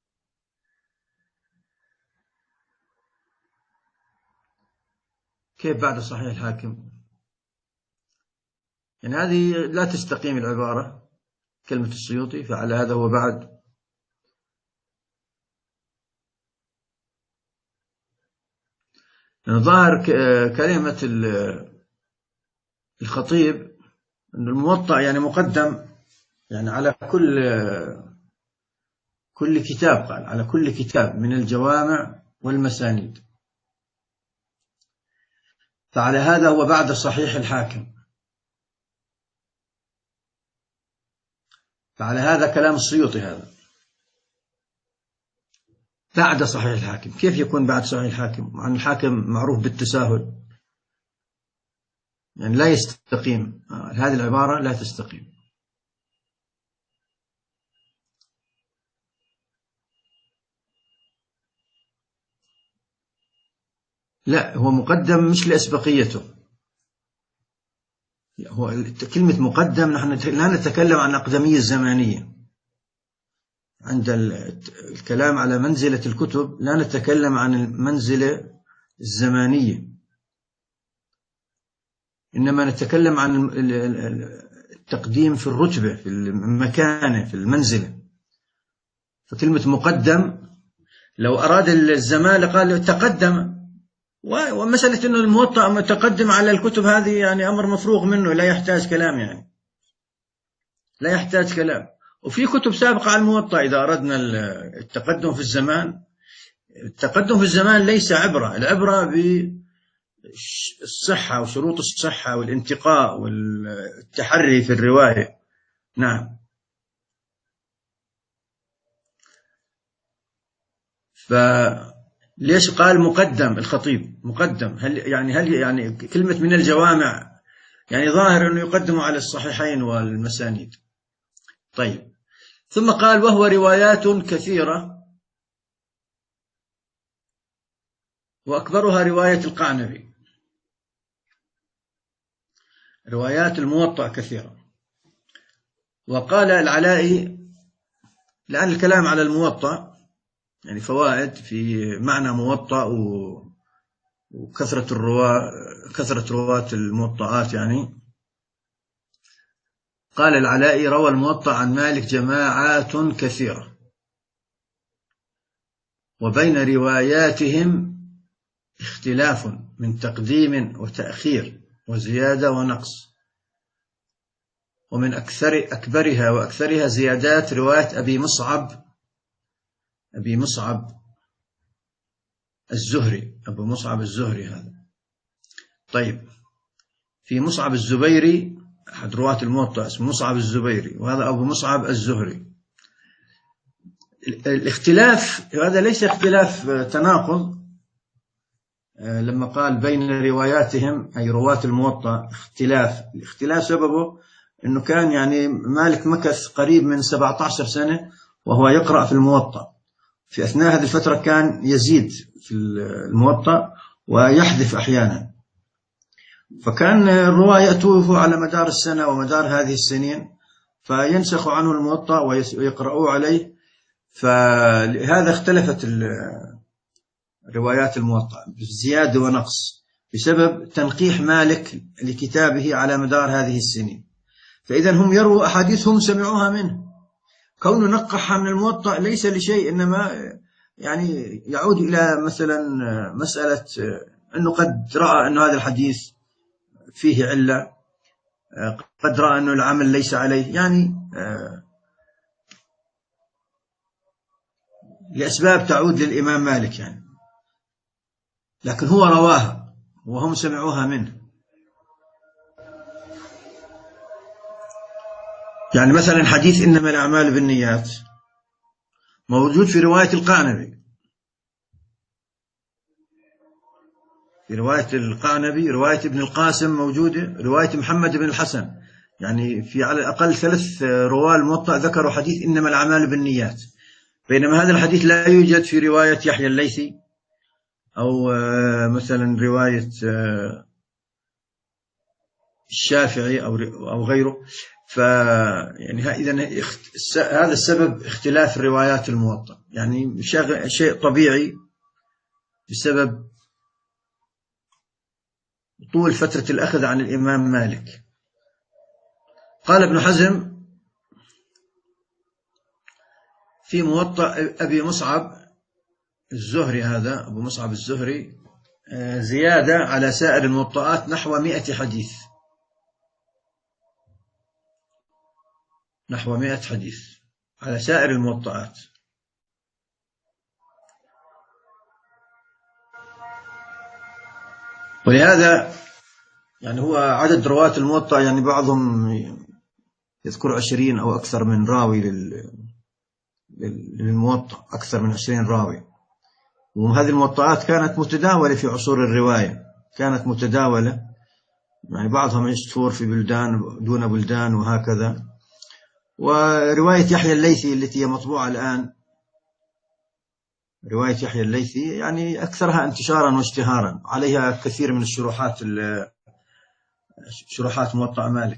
كيف بعد صحيح الحاكم؟ يعني هذه لا تستقيم العبارة، كلمة السيوطي فعلى هذا هو بعد. يعني ظاهر كلمة الخطيب أن الموطأ يعني مقدم يعني على كل كل كتاب، قال على كل كتاب من الجوامع والمسانيد، فعلى هذا هو بعد صحيح الحاكم. فعلى هذا كلام السيوطي هذا بعد صحيح الحاكم. كيف يكون بعد صحيح الحاكم مع أن الحاكم معروف بالتساهل؟ يعني لا يستقيم، هذه العبارة لا تستقيم. لا، هو مقدم مش لأسبقيته، هو كلمة مقدم، نحن لا نتكلم عن الأقدمية الزمانية. عند الكلام على منزلة الكتب لا نتكلم عن المنزلة الزمانية، إنما نتكلم عن التقديم في الرتبة، في المكانة، في المنزلة. فكلمة مقدم لو أراد الزمان قال تقدم، ومسألة أنه الموطأ متقدم على الكتب هذه يعني أمر مفروغ منه، لا يحتاج كلام، يعني لا يحتاج كلام. وفي كتب سابقة على الموطأ إذا أردنا التقدم في الزمان. التقدم في الزمان ليس عبرة، العبرة بالصحة وشروط الصحة والانتقاء والتحري في الرواية. نعم. فليش قال مقدم الخطيب؟ مقدم هل يعني هل يعني كلمة من الجوامع، يعني ظاهر أنه يقدم على الصحيحين والمسانيد. طيب، ثم قال وهو روايات كثيرة وأكبرها رواية القعنبي. روايات الموطأ كثيرة. وقال العلائي لأن الكلام على الموطأ يعني فوائد في معنى موطأ وكثرة الرواة، كثرة رواة الموطئات يعني. قال العلائي روى الموطأ عن مالك جماعات كثيرة، وبين رواياتهم اختلاف من تقديم وتأخير وزيادة ونقص، ومن أكثر أكبرها وأكثرها زيادات رواية أبي مصعب أبي مصعب الزهري أبو مصعب الزهري هذا. طيب، في مصعب الزبيري أحد رواة الموطأ اسمه مصعب الزبيري، وهذا أبو مصعب الزهري. الاختلاف هذا ليس اختلاف تناقض. لما قال بين رواياتهم أي رواة الموطأ اختلاف، الاختلاف سببه أنه كان يعني مالك مكث قريب من سبعة عشر سنة وهو يقرأ في الموطأ. في أثناء هذه الفترة كان يزيد في الموطأ ويحذف أحيانا، فكان الرواة يأتوه على مدار السنة ومدار هذه السنين فينسخ عنه الموطأ ويقرأوه عليه. فلهذا اختلفت روايات الموطأ بزيادة ونقص بسبب تنقيح مالك لكتابه على مدار هذه السنين. فإذا هم يرووا أحاديثهم سمعوها منه. كونه نقحها من الموطأ ليس لشيء، إنما يعني يعود إلى مثلا مسألة أنه قد رأى أن هذا الحديث فيه علة، قد رأى أنه العمل ليس عليه، يعني لأسباب تعود للإمام مالك يعني، لكن هو رواها وهم سمعوها منه. يعني مثلا حديث إنما الأعمال بالنيات موجود في رواية القعنبي، في رواية القعنبي رواية ابن القاسم موجودة، رواية محمد بن الحسن، يعني في على الأقل ثلاث رواة الموطأ ذكروا حديث إنما الأعمال بالنيات. بينما هذا الحديث لا يوجد في رواية يحيى الليثي أو مثلا رواية الشافعي أو أو غيره. فيعني إذن هذا السبب اختلاف الروايات الموطأ، يعني شيء طبيعي بسبب طول فترة الأخذ عن الإمام مالك. قال ابن حزم في موطأ أبي مصعب الزهري، هذا أبو مصعب الزهري، زيادة على سائر الموطئات نحو مئة حديث، نحو مئة حديث على سائر الموطئات. ولهذا يعني هو عدد رواة الموطأ يعني بعضهم يذكر عشرين أو أكثر من راوي للموطأ، أكثر من عشرين راوي. وهذه الموطئات كانت متداولة في عصور الرواية، كانت متداولة، يعني بعضها مشهور في بلدان دون بلدان وهكذا. ورواية يحيى الليثي التي هي مطبوعة الآن، رواية يحيى الليثي يعني أكثرها انتشارا واشتهارا، عليها كثير من الشروحات شروحات موطأ مالك.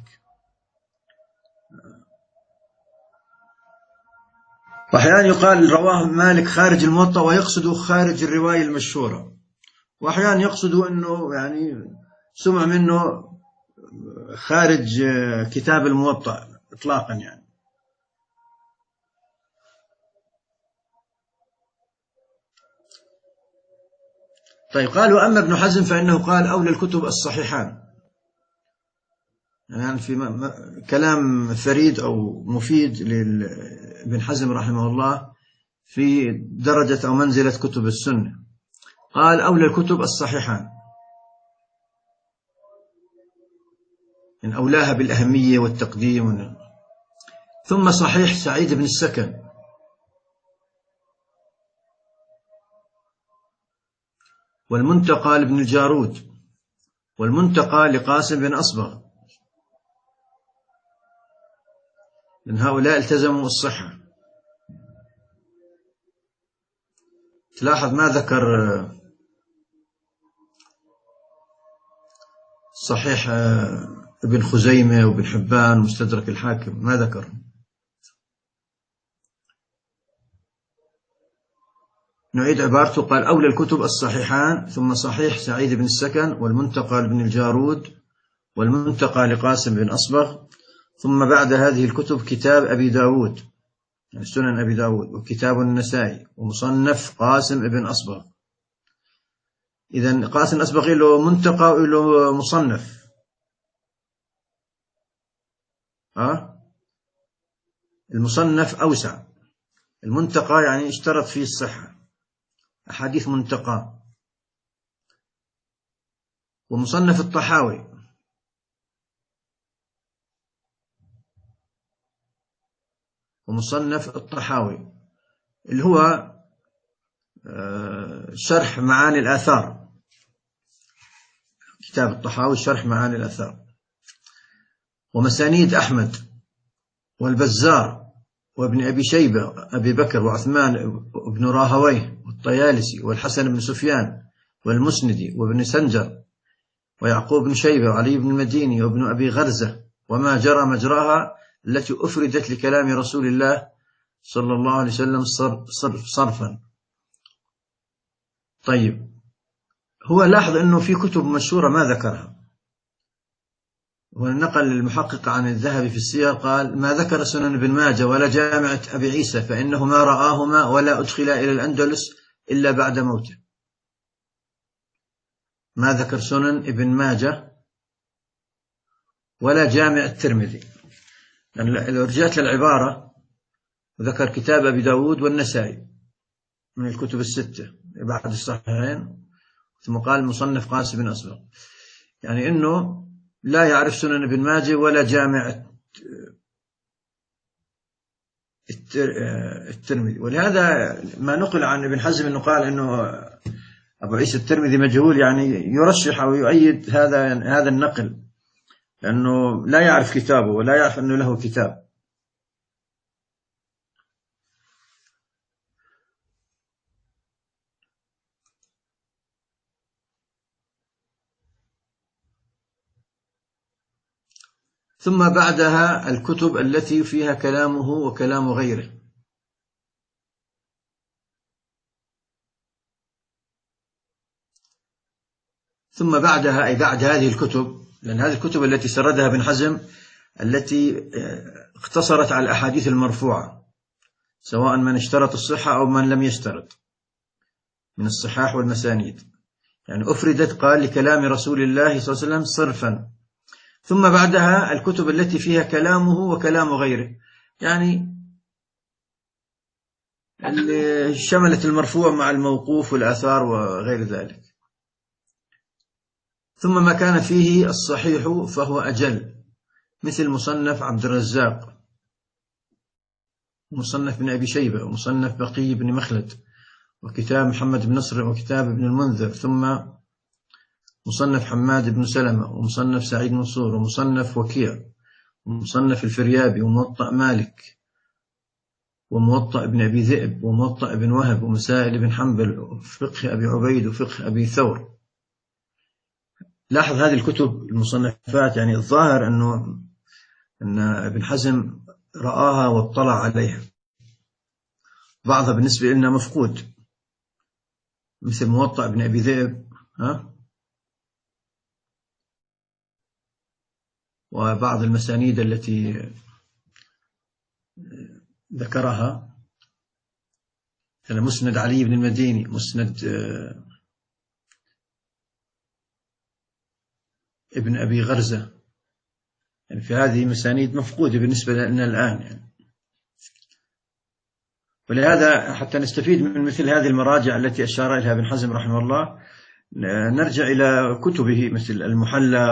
وأحيانا يقال رواه مالك خارج الموطأ ويقصد خارج الرواية المشهورة، وأحيانا يقصد أنه يعني سمع منه خارج كتاب الموطأ إطلاقا يعني. طيب قالوا أما ابن حزم فإنه قال أولى الكتب الصحيحان، يعني في كلام فريد أو مفيد لابن حزم رحمه الله في درجة أو منزلة كتب السنة. قال أولى الكتب الصحيحان، من أولاها بالأهمية والتقديم، ثم صحيح سعيد بن السكن، والمنتقى لابن الجارود، والمنتقى لقاسم بن أصبغ، من هؤلاء التزموا الصحة. تلاحظ ما ذكر صحيح ابن خزيمة وابن حبان مستدرك الحاكم، ما ذكر. نعيد عبارته، قال أولى الكتب الصحيحان، ثم صحيح سعيد بن السكن، والمنتقى لابن الجارود، والمنتقى لقاسم بن أصبغ، ثم بعد هذه الكتب كتاب أبي داود، يعني سنن أبي داود، وكتاب النسائي، ومصنف قاسم بن أصبغ. إذن قاسم أصبغ له منتقى وله مصنف. أه؟ المصنف أوسع، المنتقى يعني اشترط فيه الصحة، أحاديث منتقى. ومصنف الطحاوي، ومصنف الطحاوي اللي هو شرح معاني الآثار، كتاب الطحاوي شرح معاني الآثار. ومسانيد أحمد والبزار وابن أبي شيبة أبي بكر وعثمان وابن راهويه والطيالسي والحسن بن سفيان والمسندي وابن سنجر ويعقوب بن شيبة وعلي بن المديني وابن أبي غرزة، وما جرى مجراها التي أفردت لكلام رسول الله صلى الله عليه وسلم صرفا. طيب هو لاحظ أنه في كتب مشهورة ما ذكرها، ونقل المحقق عن الذهبي في السير قال ما ذكر سنن ابن ماجه ولا جامعة أبي عيسى فإنه ما رآهما ولا أدخل إلى الأندلس إلا بعد موته. ما ذكر سنن ابن ماجه ولا جامع الترمذي، لو رجعت للعبارة ذكر كتاب أبي داود والنسائي من الكتب الستة بعد الصحيحين، ثم قال مصنف قاسم بن أصبغ، يعني أنه لا يعرف سنن ابن ماجه ولا جامع الترمذي. ولهذا ما نقل عن ابن حزم أنه قال أنه أبو عيسى الترمذي مجهول، يعني يرشح أو يؤيد هذا هذا النقل، لأنه لا يعرف كتابه ولا يعرف أنه له كتاب. ثم بعدها الكتب التي فيها كلامه وكلام غيره. ثم بعدها أي بعد هذه الكتب، لأن هذه الكتب التي سردها ابن حزم التي اقتصرت على الأحاديث المرفوعة، سواء من اشترط الصحة أو من لم يشترط من الصحاح والمسانيد، يعني أفردت قال لكلام رسول الله صلى الله عليه وسلم صرفا. ثم بعدها الكتب التي فيها كلامه وكلام غيره، يعني اللي شملت المرفوع مع الموقوف والآثار وغير ذلك. ثم ما كان فيه الصحيح فهو أجل، مثل مصنف عبد الرزاق، مصنف بن أبي شيبة، ومصنف بقي بن مخلد، وكتاب محمد بن نصر، وكتاب ابن المنذر، ثم مصنف حماد بن سلمة، ومصنف سعيد منصور، ومصنف وكيع، ومصنف الفريابي، وموطأ مالك، وموطأ ابن أبي ذئب، وموطأ ابن وهب، ومسائل ابن حنبل، وفقه أبي عبيد، وفقه أبي ثور. لاحظ هذه الكتب المصنفات، يعني الظاهر أنه أن ابن حزم رآها واطلع عليها، بعضها بالنسبة لنا مفقود مثل موطأ ابن أبي ذئب، ها، وبعض المسانيد التي ذكرها، مثل مسند علي بن المديني، مسند ابن أبي غرزة، يعني في هذه مسانيد مفقودة بالنسبة لنا الآن يعني. ولهذا حتى نستفيد من مثل هذه المراجع التي أشار إليها ابن حزم رحمه الله، نرجع إلى كتبه مثل المحلى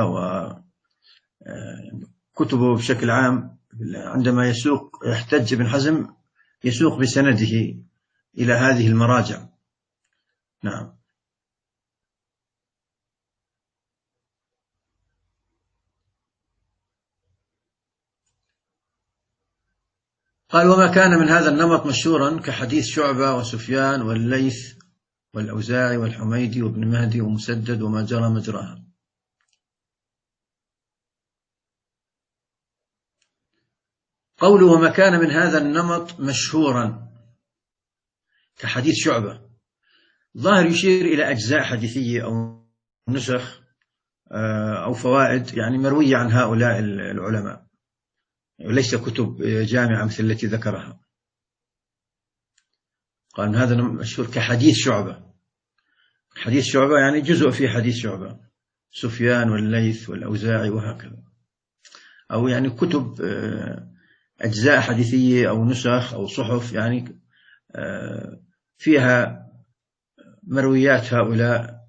وكتبه بشكل عام. عندما يسوق يحتج ابن حزم يسوق بسنده إلى هذه المراجع. نعم. قال: وما كان من هذا النمط مشهورا كحديث شعبة وسفيان والليث والأوزاعي والحميدي وابن مهدي ومسدد وما جرى مجراها. قوله وما كان من هذا النمط مشهورا كحديث شعبة، ظاهر يشير إلى أجزاء حديثية أو نسخ أو فوائد يعني مروية عن هؤلاء العلماء، وليس كتب جامعة مثل التي ذكرها. قال هذا مشهور كحديث شعبة. حديث شعبة يعني جزء في حديث شعبة، سفيان والليث والأوزاعي وهكذا، أو يعني كتب أجزاء حديثية أو نسخ أو صحف يعني فيها مرويات هؤلاء.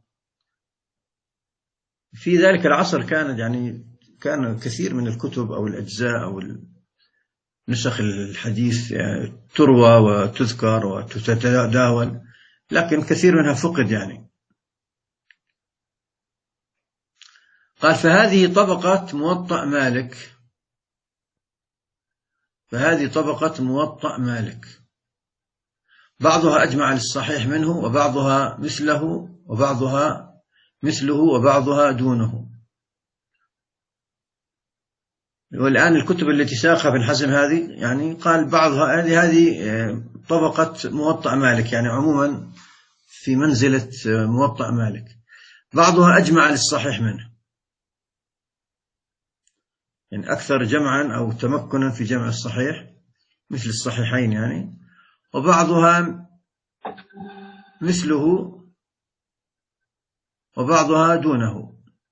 في ذلك العصر كانت يعني كان كثير من الكتب أو الأجزاء أو نسخ الحديث يعني تروى وتذكر وتتداول، لكن كثير منها فقد يعني. قال فهذه طبقة موطأ مالك، فهذه طبقة موطأ مالك، بعضها أجمع للصحيح منه وبعضها مثله وبعضها مثله وبعضها دونه. والآن الكتب التي ساقها ابن حزم هذه يعني قال بعضها هذه طبقة موطأ مالك، يعني عموما في منزلة موطأ مالك، بعضها أجمع للصحيح منه، يعني أكثر جمعا أو تمكنا في جمع الصحيح مثل الصحيحين يعني، وبعضها مثله وبعضها دونه.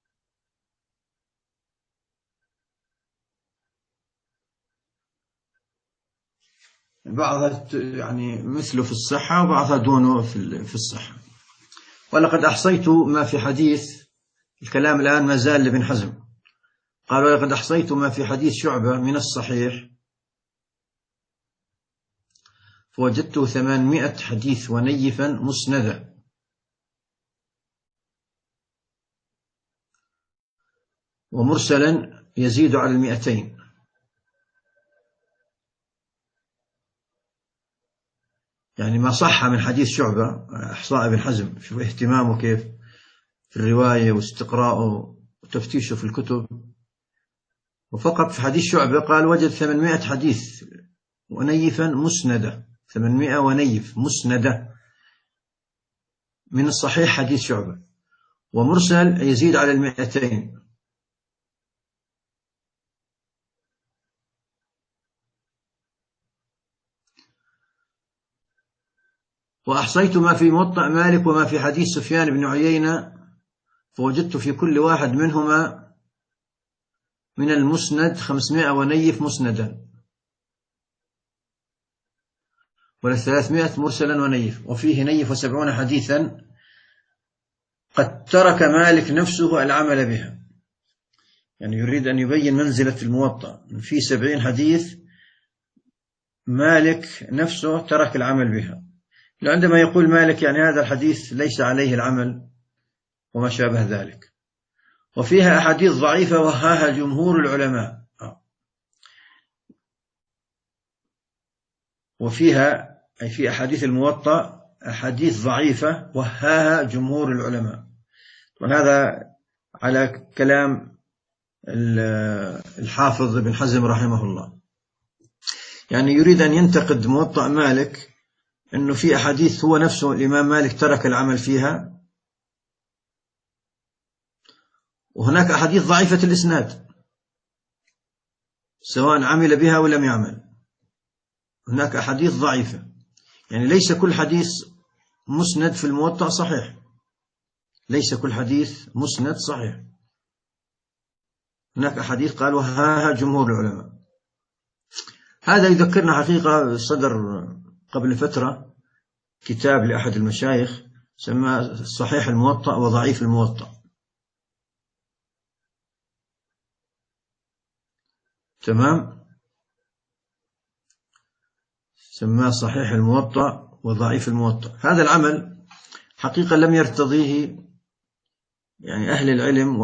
بعضها يعني مثله في الصحة وبعضها دونه في الصحة. ولقد أحصيت ما في حديث، الكلام الآن ما زال لابن حزم، قال ولقد أحصيت ما في حديث شعبة من الصحيح فوجدته ثمانمائة حديث ونيفا مسندا، ومرسلا يزيد على المئتين. يعني ما صح من حديث شعبة، إحصاء ابن حزم، شوف اهتمامه كيف في الرواية واستقراءه وتفتيشه في الكتب. وفقط في حديث شعبة قال وجد ثمانمائة حديث ونيفا مسندة، ثمانمائة ونيف مسندة من الصحيح حديث شعبة، ومرسل يزيد على المئتين. وأحصيت ما في موطأ مالك وما في حديث سفيان بن عيينة فوجدت في كل واحد منهما من المسند خمسمائة ونيف مسندا، ولثلاثمائة مرسلا ونيف، وفيه نيف وسبعون حديثا قد ترك مالك نفسه العمل بها. يعني يريد أن يبين منزلة الموطأ، في سبعين حديث مالك نفسه ترك العمل بها. عندما يقول مالك يعني هذا الحديث ليس عليه العمل وما شابه ذلك. وفيها أحاديث ضعيفة وهاها جمهور العلماء، وفيها أي في أحاديث الموطأ أحاديث ضعيفة وهاها جمهور العلماء. وهذا على كلام الحافظ ابن حزم رحمه الله، يعني يريد أن ينتقد موطأ مالك أنه في أحاديث هو نفسه الإمام مالك ترك العمل فيها، وهناك أحاديث ضعيفة الإسناد سواء عمل بها ولم يعمل. هناك أحاديث ضعيفة، يعني ليس كل حديث مسند في الموطأ صحيح، ليس كل حديث مسند صحيح. هناك أحاديث قالوا ها جمهور العلماء. هذا يذكرنا حقيقة صدر قبل فترة كتاب لأحد المشايخ سماه صحيح الموطأ وضعيف الموطأ، تمام، سماه صحيح الموطأ وضعيف الموطأ. هذا العمل حقيقة لم يرتضيه يعني أهل العلم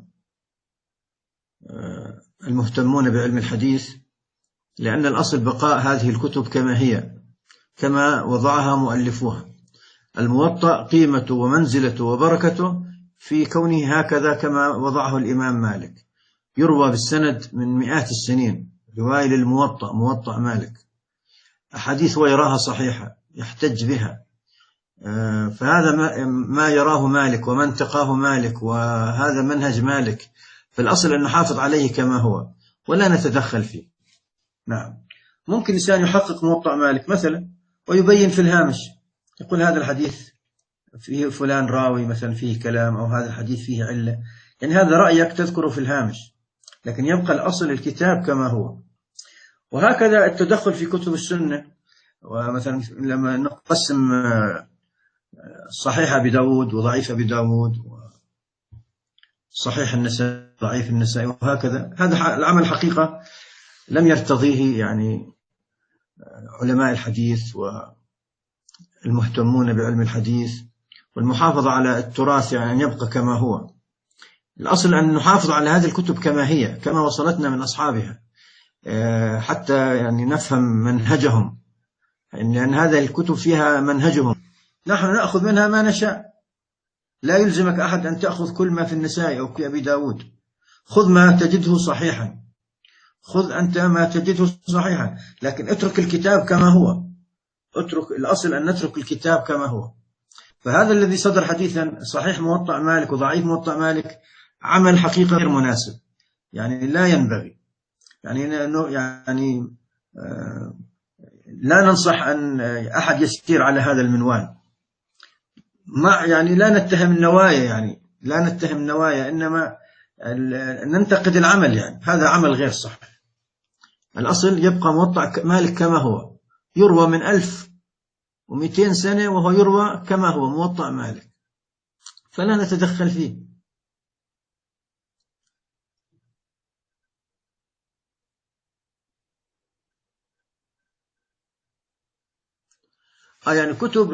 والمهتمون بعلم الحديث، لأن الأصل بقاء هذه الكتب كما هي، كما وضعها مؤلفوها. الموطأ قيمته ومنزلته وبركته في كونه هكذا كما وضعه الإمام مالك، يروى بالسند من مئات السنين، رواية للموطأ موطأ مالك، أحاديث ويراها صحيحة يحتج بها. فهذا ما يراه مالك وما انتقاه مالك، وهذا منهج مالك، فالأصل أن نحافظ عليه كما هو ولا نتدخل فيه. نعم، ممكن إنسان يحقق موطأ مالك مثلا ويبين في الهامش، يقول هذا الحديث فيه فلان راوي مثلا فيه كلام، أو هذا الحديث فيه علة، يعني هذا رأيك تذكره في الهامش، لكن يبقى الأصل الكتاب كما هو. وهكذا التدخل في كتب السنة، ومثلا لما نقسم صحيح أبي داود وضعيف أبي داود، صحيح النسائي ضعيف النسائي، وهكذا، هذا العمل حقيقة لم يرتضيه يعني علماء الحديث والمهتمون بعلم الحديث، والمحافظة على التراث يعني أن يبقى كما هو. الأصل أن نحافظ على هذه الكتب كما هي، كما وصلتنا من أصحابها، حتى يعني نفهم منهجهم، لأن هذه الكتب فيها منهجهم، نحن نأخذ منها ما نشاء. لا يلزمك أحد أن تأخذ كل ما في النسائي أو في أبي داود، خذ ما تجده صحيحا، خذ أنت ما تجده صحيحا، لكن اترك الكتاب كما هو، اترك الأصل أن نترك الكتاب كما هو. فهذا الذي صدر حديثا صحيح موطأ مالك وضعيف موطأ مالك عمل حقيقة غير مناسب، يعني لا ينبغي، يعني يعني لا ننصح أن أحد يسير على هذا المنوال، ما يعني لا نتهم النوايا، يعني لا نتهم النوايا، إنما ننتقد العمل، يعني هذا عمل غير صحيح. الأصل يبقى موطأ مالك كما هو، يروى من ألف ومئتين سنة وهو يروى كما هو موطأ مالك، فلا نتدخل فيه. آه يعني كتب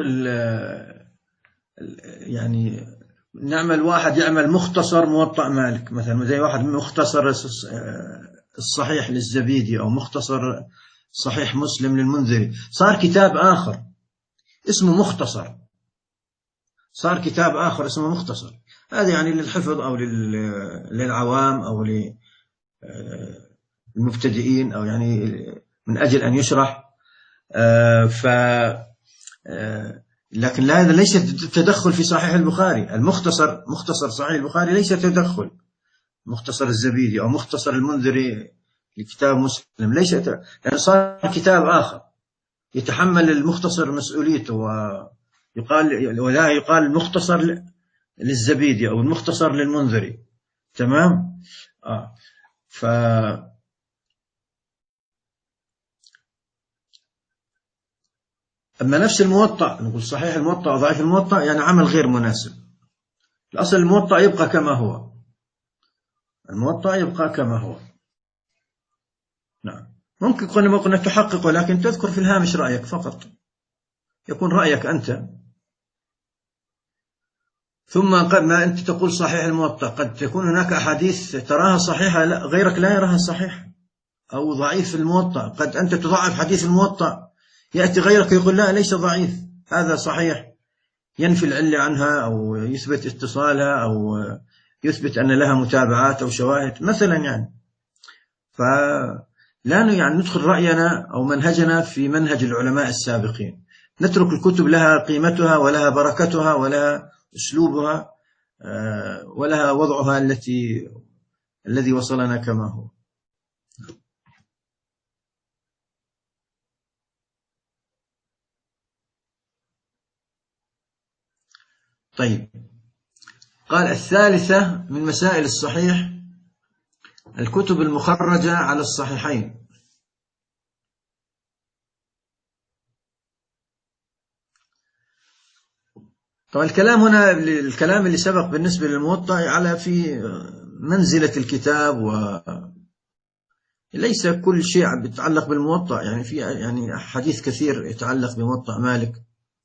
يعني نعمل واحد يعمل مختصر موطأ مالك مثلا، زي واحد مختصر الصحيح للزبيدي أو مختصر صحيح مسلم للمنذري، صار كتاب آخر اسمه مختصر، صار كتاب آخر اسمه مختصر. هذا يعني للحفظ أو للعوام أو للمبتدئين، أو يعني من أجل أن يشرح. ف لكن لا، هذا ليس تدخل في صحيح البخاري. المختصر مختصر صحيح البخاري ليس تدخل، مختصر الزبيدي أو مختصر المنذري لكتاب مسلم ليس، يعني صار كتاب آخر يتحمل المختصر مسؤوليته، ويقال ولا يقال المختصر للزبيدي أو المختصر للمنذري، تمام. آه ف أما نفس الموطأ نقول صحيح الموطأ وضعيف الموطأ، يعني عمل غير مناسب. الأصل الموطأ يبقى كما هو، الموطأ يبقى كما هو. نعم، ممكن كنا قلنا تحقق، ولكن تذكر في الهامش رأيك فقط، يكون رأيك أنت. ثم قد ما أنت تقول صحيح الموطأ، قد تكون هناك أحاديث تراها صحيحة لا غيرك لا يراها صحيحة، أو ضعيف الموطأ، قد أنت تضعف حديث الموطأ، يأتي غيرك يقول لا ليس ضعيف، هذا صحيح، ينفي العلة عنها أو يثبت اتصالها أو يثبت أن لها متابعات أو شواهد مثلا يعني. فلا يعني ندخل رأينا أو منهجنا في منهج العلماء السابقين، نترك الكتب لها قيمتها ولها بركتها ولها أسلوبها ولها وضعها التي الذي وصلنا كما هو. طيب، قال الثالثة من مسائل الصحيح الكتب المخرجة على الصحيحين. طبعا الكلام هنا الكلام اللي سبق بالنسبة للموطأ على في منزلة الكتاب، وليس كل شيء يتعلق بالموطأ، يعني في يعني حديث كثير يتعلق بموطأ مالك.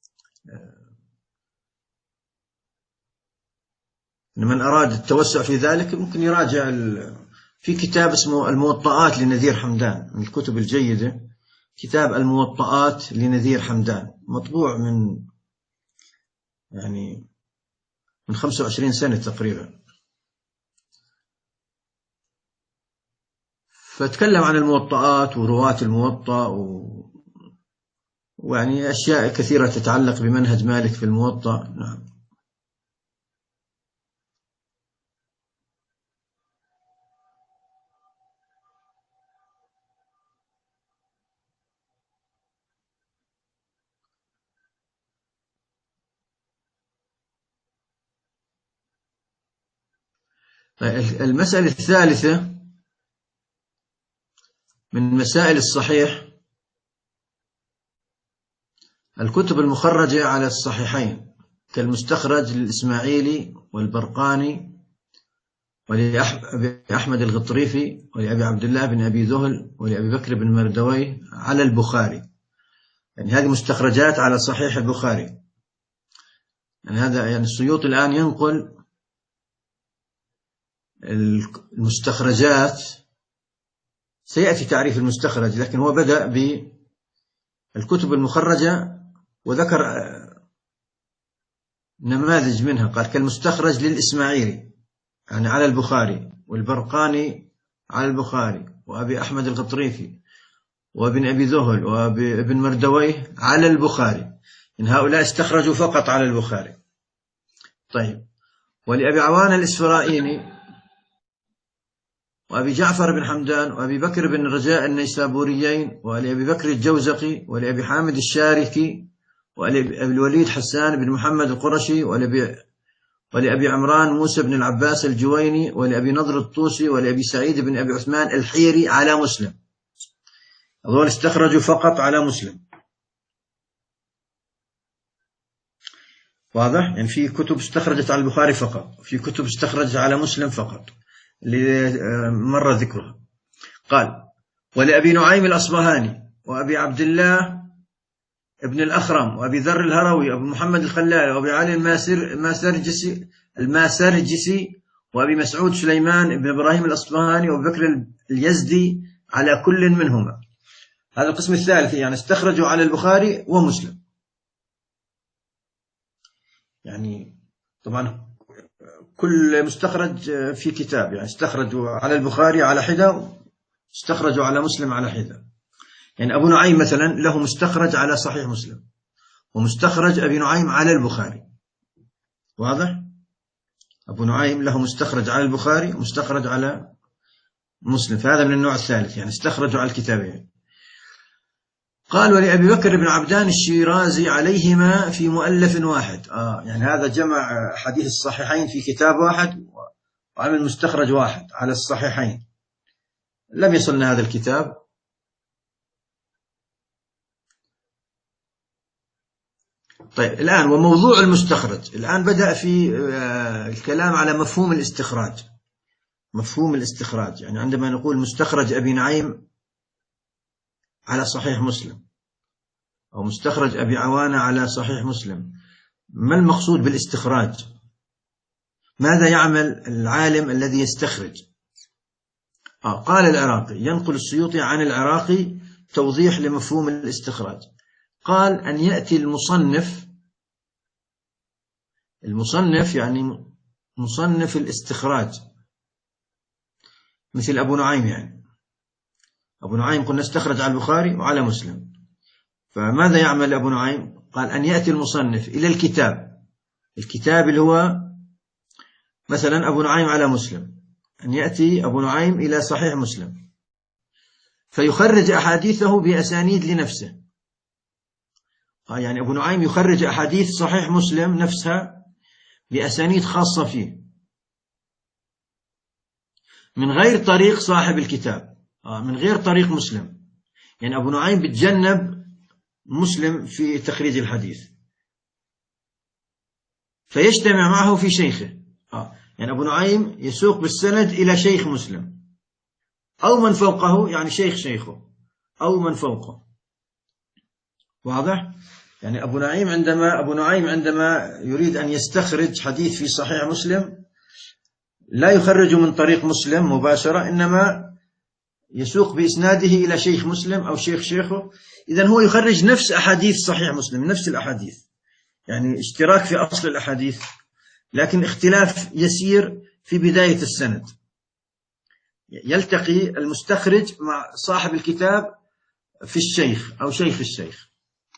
من أراد التوسع في ذلك ممكن يراجع في كتاب اسمه الموطئات لنذير حمدان، من الكتب الجيدة كتاب الموطئات لنذير حمدان، مطبوع من يعني من خمسة وعشرين سنة تقريبا. فتكلم عن الموطئات ورواة الموطأ و... ويعني أشياء كثيرة تتعلق بمنهج مالك في الموطأ. نعم. المسألة الثالثة من مسائل الصحيح الكتب المخرجة على الصحيحين كالمستخرج للإسماعيلي والبرقاني ولأحمد الغطريفي ولأبي عبد الله بن أبي ذهل ولأبي بكر بن مردويه على البخاري. يعني هذه مستخرجات على صحيح البخاري. يعني هذا يعني السيوطي الآن ينقل المستخرجات، سيأتي تعريف المستخرج، لكن هو بدأ بالكتب المخرجة وذكر نماذج منها. قال كالمستخرج للإسماعيلي يعني على البخاري، والبرقاني على البخاري، وأبي أحمد الغطريفي وابن أبي ذهل وابن مردويه على البخاري. إن هؤلاء استخرجوا فقط على البخاري. طيب، ولأبي عوان الإسفرائيني وأبي جعفر بن حمدان وأبي بكر بن رجاء النيسابوريين ولأبي بكر الجوزقي ولأبي حامد الشاركي ولأبي الوليد حسان بن محمد القرشي ولأبي, ولأبي عمران موسى بن العباس الجويني ولأبي نضر الطوسي ولأبي سعيد بن أبي عثمان الحيري على مسلم. هذول استخرجوا فقط على مسلم. واضح؟ يعني في كتب استخرجت على البخاري فقط، في كتب استخرجت على مسلم فقط اللي مر ذكرها. قال ولأبي نعيم الأصبهاني وأبي عبد الله ابن الأخرم وأبي ذر الهروي وأبي محمد الخلال وأبي علي الماسر الماسرجسي الماسرجسي وأبي مسعود سليمان بن إبراهيم الأصبهاني وأبي بكر اليزدي على كل منهما. هذا القسم الثالث، يعني استخرجوا على البخاري ومسلم. يعني طبعا كل مستخرج في كتاب، يعني استخرجوا على البخاري على حدة، استخرجوا على مسلم على حدة. يعني أبو نعيم مثلا له مستخرج على صحيح مسلم، ومستخرج أبي نعيم على البخاري. واضح؟ أبو نعيم له مستخرج على البخاري ومستخرج على مسلم، فهذا من النوع الثالث، يعني استخرجوا على الكتابين. قال ولأبي بكر بن عبدان الشيرازي عليهما في مؤلف واحد. آه يعني هذا جمع حديث الصحيحين في كتاب واحد وعمل مستخرج واحد على الصحيحين. لم يصلنا هذا الكتاب. طيب الآن وموضوع المستخرج، الآن بدأ في الكلام على مفهوم الاستخراج. مفهوم الاستخراج يعني عندما نقول مستخرج أبي نعيم على صحيح مسلم أو مستخرج أبي عوانة على صحيح مسلم، ما المقصود بالاستخراج؟ ماذا يعمل العالم الذي يستخرج؟ آه قال العراقي، ينقل السيوطي عن العراقي توضيح لمفهوم الاستخراج. قال أن يأتي المصنف، المصنف يعني مصنف الاستخراج مثل أبو نعيم. يعني أبو نعيم قلنا استخرج على البخاري وعلى مسلم، فماذا يعمل أبو نعيم؟ قال أن يأتي المصنف إلى الكتاب، الكتاب اللي هو مثلا أبو نعيم على مسلم، أن يأتي أبو نعيم إلى صحيح مسلم فيخرج أحاديثه بأسانيد لنفسه. يعني أبو نعيم يخرج أحاديث صحيح مسلم نفسها بأسانيد خاصة فيه من غير طريق صاحب الكتاب، من غير طريق مسلم. يعني أبو نعيم بتجنب مسلم في تخريج الحديث فيجتمع معه في شيخه. يعني أبو نعيم يسوق بالسند إلى شيخ مسلم أو من فوقه، يعني شيخ شيخه أو من فوقه. واضح؟ يعني أبو نعيم عندما أبو نعيم عندما يريد أن يستخرج حديث في صحيح مسلم لا يخرج من طريق مسلم مباشرة، إنما يسوق بإسناده إلى شيخ مسلم أو شيخ شيخه. إذن هو يخرج نفس أحاديث صحيح مسلم، نفس الأحاديث، يعني اشتراك في أصل الأحاديث لكن اختلاف يسير في بداية السند. يلتقي المستخرج مع صاحب الكتاب في الشيخ أو شيخ الشيخ.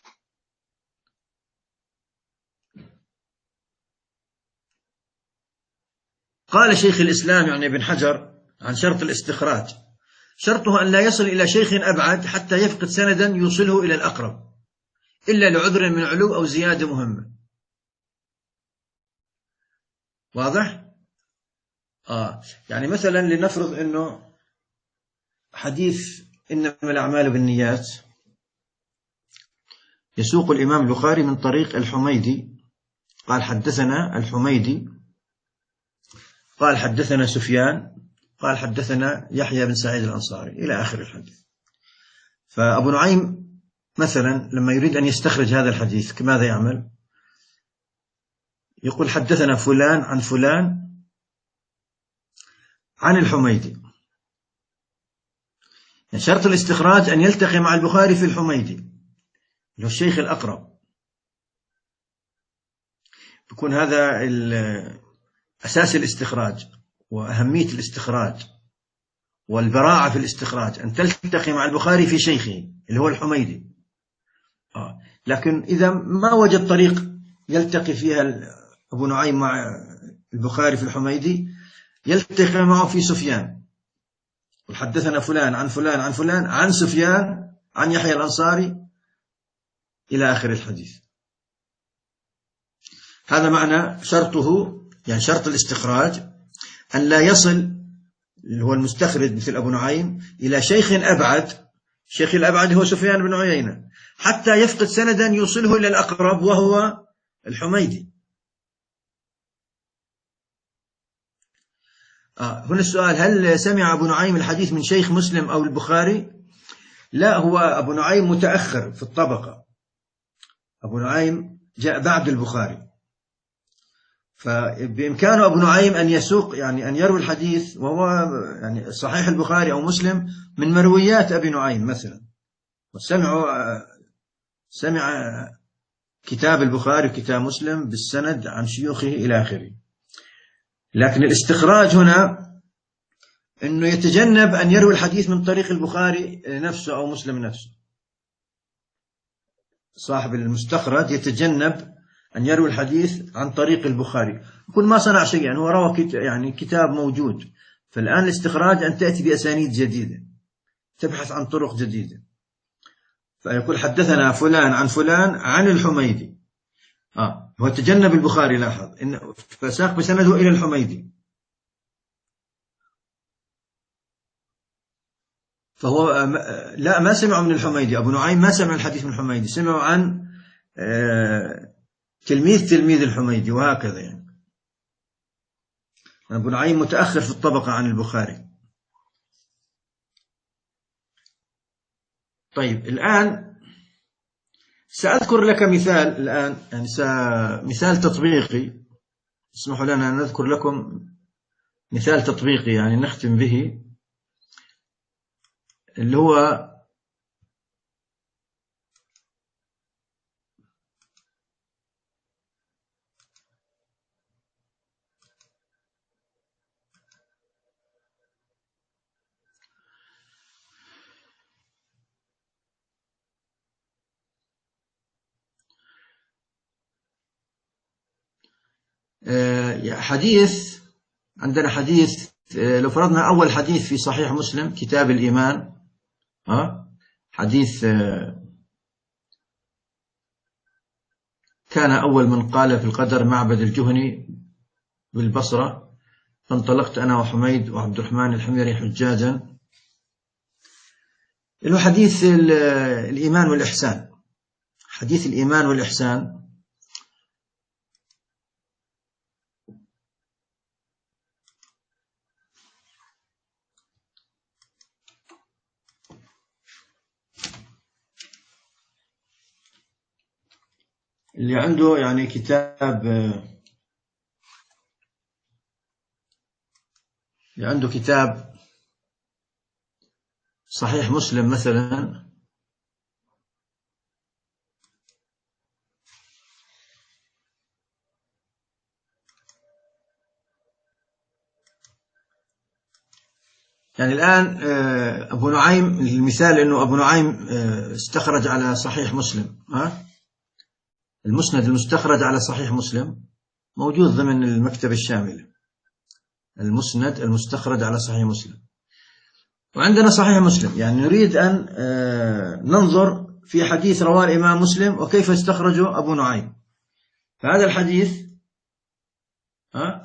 قال شيخ الإسلام يعني ابن حجر عن شرط الاستخراج: شرطه أن لا يصل إلى شيخ أبعد حتى يفقد سندا يوصله إلى الأقرب إلا لعذر من علو أو زيادة مهمة. واضح؟ آه يعني مثلا لنفرض أنه حديث إنما الأعمال بالنيات يسوق الإمام البخاري من طريق الحميدي، قال حدثنا الحميدي، قال حدثنا سفيان، قال حدثنا يحيى بن سعيد الأنصاري إلى آخر الحديث. فأبو نعيم مثلا لما يريد أن يستخرج هذا الحديث ماذا يعمل؟ يقول حدثنا فلان عن فلان عن الحميدي. يعني شرط الاستخراج أن يلتقي مع البخاري في الحميدي اللي هو الشيخ الأقرب. يكون هذا أساس الاستخراج وأهمية الاستخراج والبراعة في الاستخراج، أن تلتقي مع البخاري في شيخه اللي هو الحميدي. آه. لكن إذا ما وجد طريق يلتقي فيها أبو نعيم مع البخاري في الحميدي يلتقي معه في سفيان، وحدثنا فلان عن فلان عن فلان عن سفيان عن يحيى الأنصاري إلى آخر الحديث. هذا معنى شرطه، يعني شرط الاستخراج أن لا يصل اللي هو المستخرج مثل أبو نعيم إلى شيخ أبعد، الشيخ الأبعد هو سفيان بن عيينة، حتى يفقد سندا يوصله إلى الأقرب وهو الحميدي. آه هنا السؤال: هل سمع أبو نعيم الحديث من شيخ مسلم أو البخاري؟ لا، هو أبو نعيم متأخر في الطبقة، أبو نعيم جاء بعد البخاري، فبإمكانه أبو نعيم أن يسوق، يعني أن يروي الحديث وهو يعني صحيح البخاري أو مسلم من مرويات أبي نعيم مثلا، وسمع سمع كتاب البخاري وكتاب مسلم بالسند عن شيوخه إلى آخره. لكن الاستخراج هنا أنه يتجنب أن يروي الحديث من طريق البخاري نفسه أو مسلم نفسه. صاحب المستخرج يتجنب أن يروي الحديث عن طريق البخاري، يكون ما صنع شيئا، يعني هو روى يعني كتاب موجود. فالآن الاستخراج أن تأتي بأسانيد جديدة، تبحث عن طرق جديدة، فيقول حدثنا فلان عن فلان عن الحميدي. آه هو تجنب البخاري، لاحظ إن فساق بسنده إلى الحميدي، فهو لا ما سمع من الحميدي. أبو نعيم ما سمع الحديث من الحميدي، سمع عن آه تلميذ تلميذ الحميدي، وهكذا. يعني أبو نعيم متأخر في الطبقة عن البخاري. طيب الآن سأذكر لك مثال الآن، يعني مثال تطبيقي، اسمحوا لنا أن نذكر لكم مثال تطبيقي يعني نختم به، اللي هو حديث عندنا حديث، لو فرضنا أول حديث في صحيح مسلم كتاب الإيمان، حديث كان أول من قال في القدر معبد الجهني بالبصرة، فانطلقت أنا وحميد وعبد الرحمن الحميري حجاجا. له حديث الإيمان والإحسان، حديث الإيمان والإحسان. اللي عنده يعني كتاب، اللي عنده كتاب صحيح مسلم مثلا، يعني الآن أبو نعيم، المثال أنه أبو نعيم استخرج على صحيح مسلم، ها المسند المستخرج على صحيح مسلم موجود ضمن المكتبة الشاملة، المسند المستخرج على صحيح مسلم. وعندنا صحيح مسلم، يعني نريد أن ننظر في حديث رواه الإمام مسلم وكيف استخرجه أبو نعيم. فهذا الحديث ها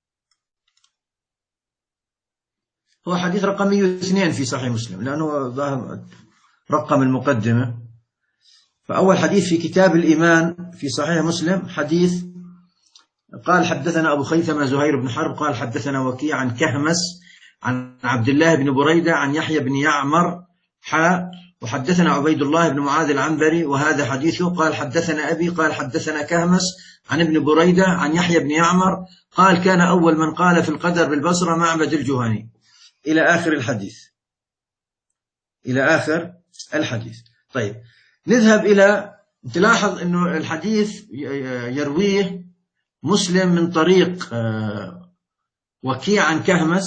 هو حديث رقم مئة واثنين في صحيح مسلم، لأنه رقم المقدمة. فأول حديث في كتاب الإيمان في صحيح مسلم حديث قال حدثنا أبو خيثمة زهير بن حرب قال حدثنا وكيع عن كهمس عن عبد الله بن بريدة عن يحيى بن يعمر حاء وحدثنا عبيد الله بن معاذ العنبري وهذا حديثه قال حدثنا أبي قال حدثنا كهمس عن ابن بريدة عن يحيى بن يعمر قال كان أول من قال في القدر بالبصرة معبد الجهني، إلى آخر الحديث، إلى آخر الحديث. طيب نذهب إلى، تلاحظ أنه الحديث يرويه مسلم من طريق وكيع عن كهمس،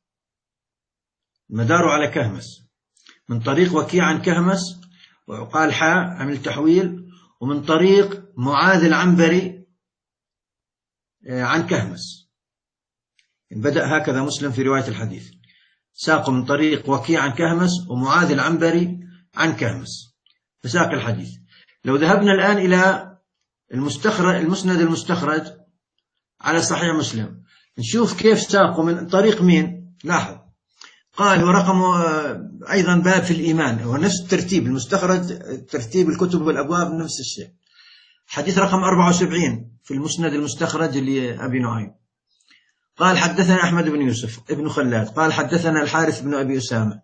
مداره على كهمس، من طريق وكيع عن كهمس وقال حاء عمل تحويل، ومن طريق معاذ العنبري عن كهمس. بدأ هكذا مسلم في رواية الحديث، ساق من طريق وكيع عن كهمس ومعاذ العنبري عن كهمس فساق الحديث. لو ذهبنا الآن إلى المستخرج المسند المستخرج على صحيح مسلم نشوف كيف ساقه من طريق مين. لاحظ قال ورقمه أيضا باب في الإيمان، هو نفس الترتيب المستخرج، ترتيب الكتب والأبواب نفس الشيء. حديث رقم أربعة وسبعين في المسند المستخرج لأبي نعيم قال حدثنا أحمد بن يوسف ابن خلاد قال حدثنا الحارث بن أبي أسامة.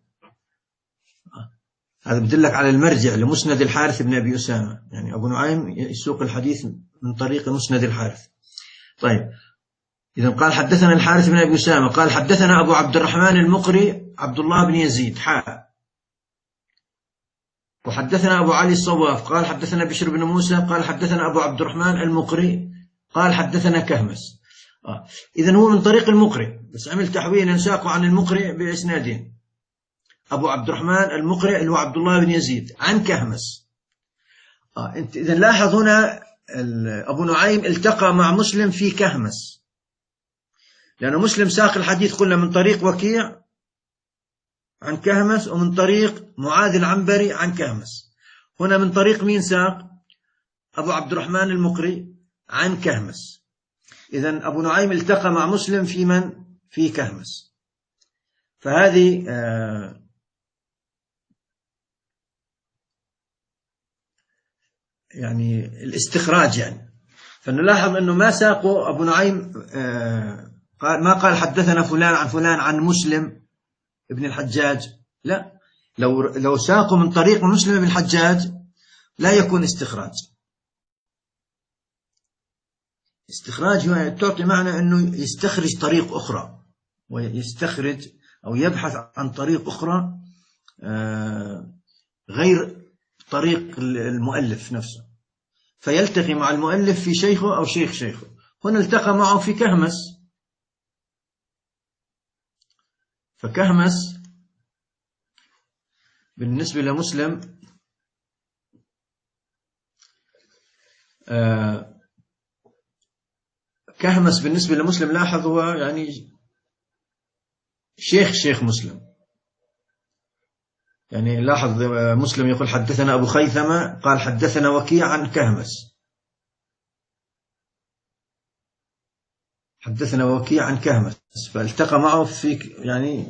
هذا بدلك على المرجع لمسند الحارث بن أبي أسامة، يعني أبو نعيم يسوق الحديث من طريق مسند الحارث. طيب إذا قال حدثنا الحارث بن أبي أسامة قال حدثنا أبو عبد الرحمن المقري عبد الله بن يزيد حاء وحدثنا أبو علي الصواف قال حدثنا بشر بن موسى قال حدثنا أبو عبد الرحمن المقري قال حدثنا كهمس. آه. إذن هو من طريق المقري، بس عمل تحويل انساقه عن المقري بإسنادين، أبو عبد الرحمن المقري اللي هو عبد الله بن يزيد عن كهمس. آه. إذن لاحظ هنا أبو نعيم التقى مع مسلم في كهمس، لأنه مسلم ساق الحديث قلنا من طريق وكيع عن كهمس ومن طريق معاذ العنبري عن كهمس. هنا من طريق مين ساق؟ أبو عبد الرحمن المقري عن كهمس. إذن أبو نعيم التقى مع مسلم في من؟ في كهمس. فهذه آه يعني الاستخراج، يعني فنلاحظ أنه ما ساقوا أبو نعيم آه قال ما قال حدثنا فلان عن فلان عن مسلم ابن الحجاج، لا، لو لو ساقوا من طريق مسلم ابن الحجاج لا يكون استخراج. استخراج تعطي معنى أنه يستخرج طريق أخرى، ويستخرج أو يبحث عن طريق أخرى غير طريق المؤلف نفسه، فيلتقي مع المؤلف في شيخه أو شيخ شيخه. هنا التقى معه في كهمس، فكهمس بالنسبة لمسلم كهمس بالنسبة لمسلم لاحظ هو يعني شيخ شيخ مسلم، يعني لاحظ مسلم يقول حدثنا أبو خيثمة، قال حدثنا وكيع عن كهمس، حدثنا وكيع عن كهمس، فالتقى معه في يعني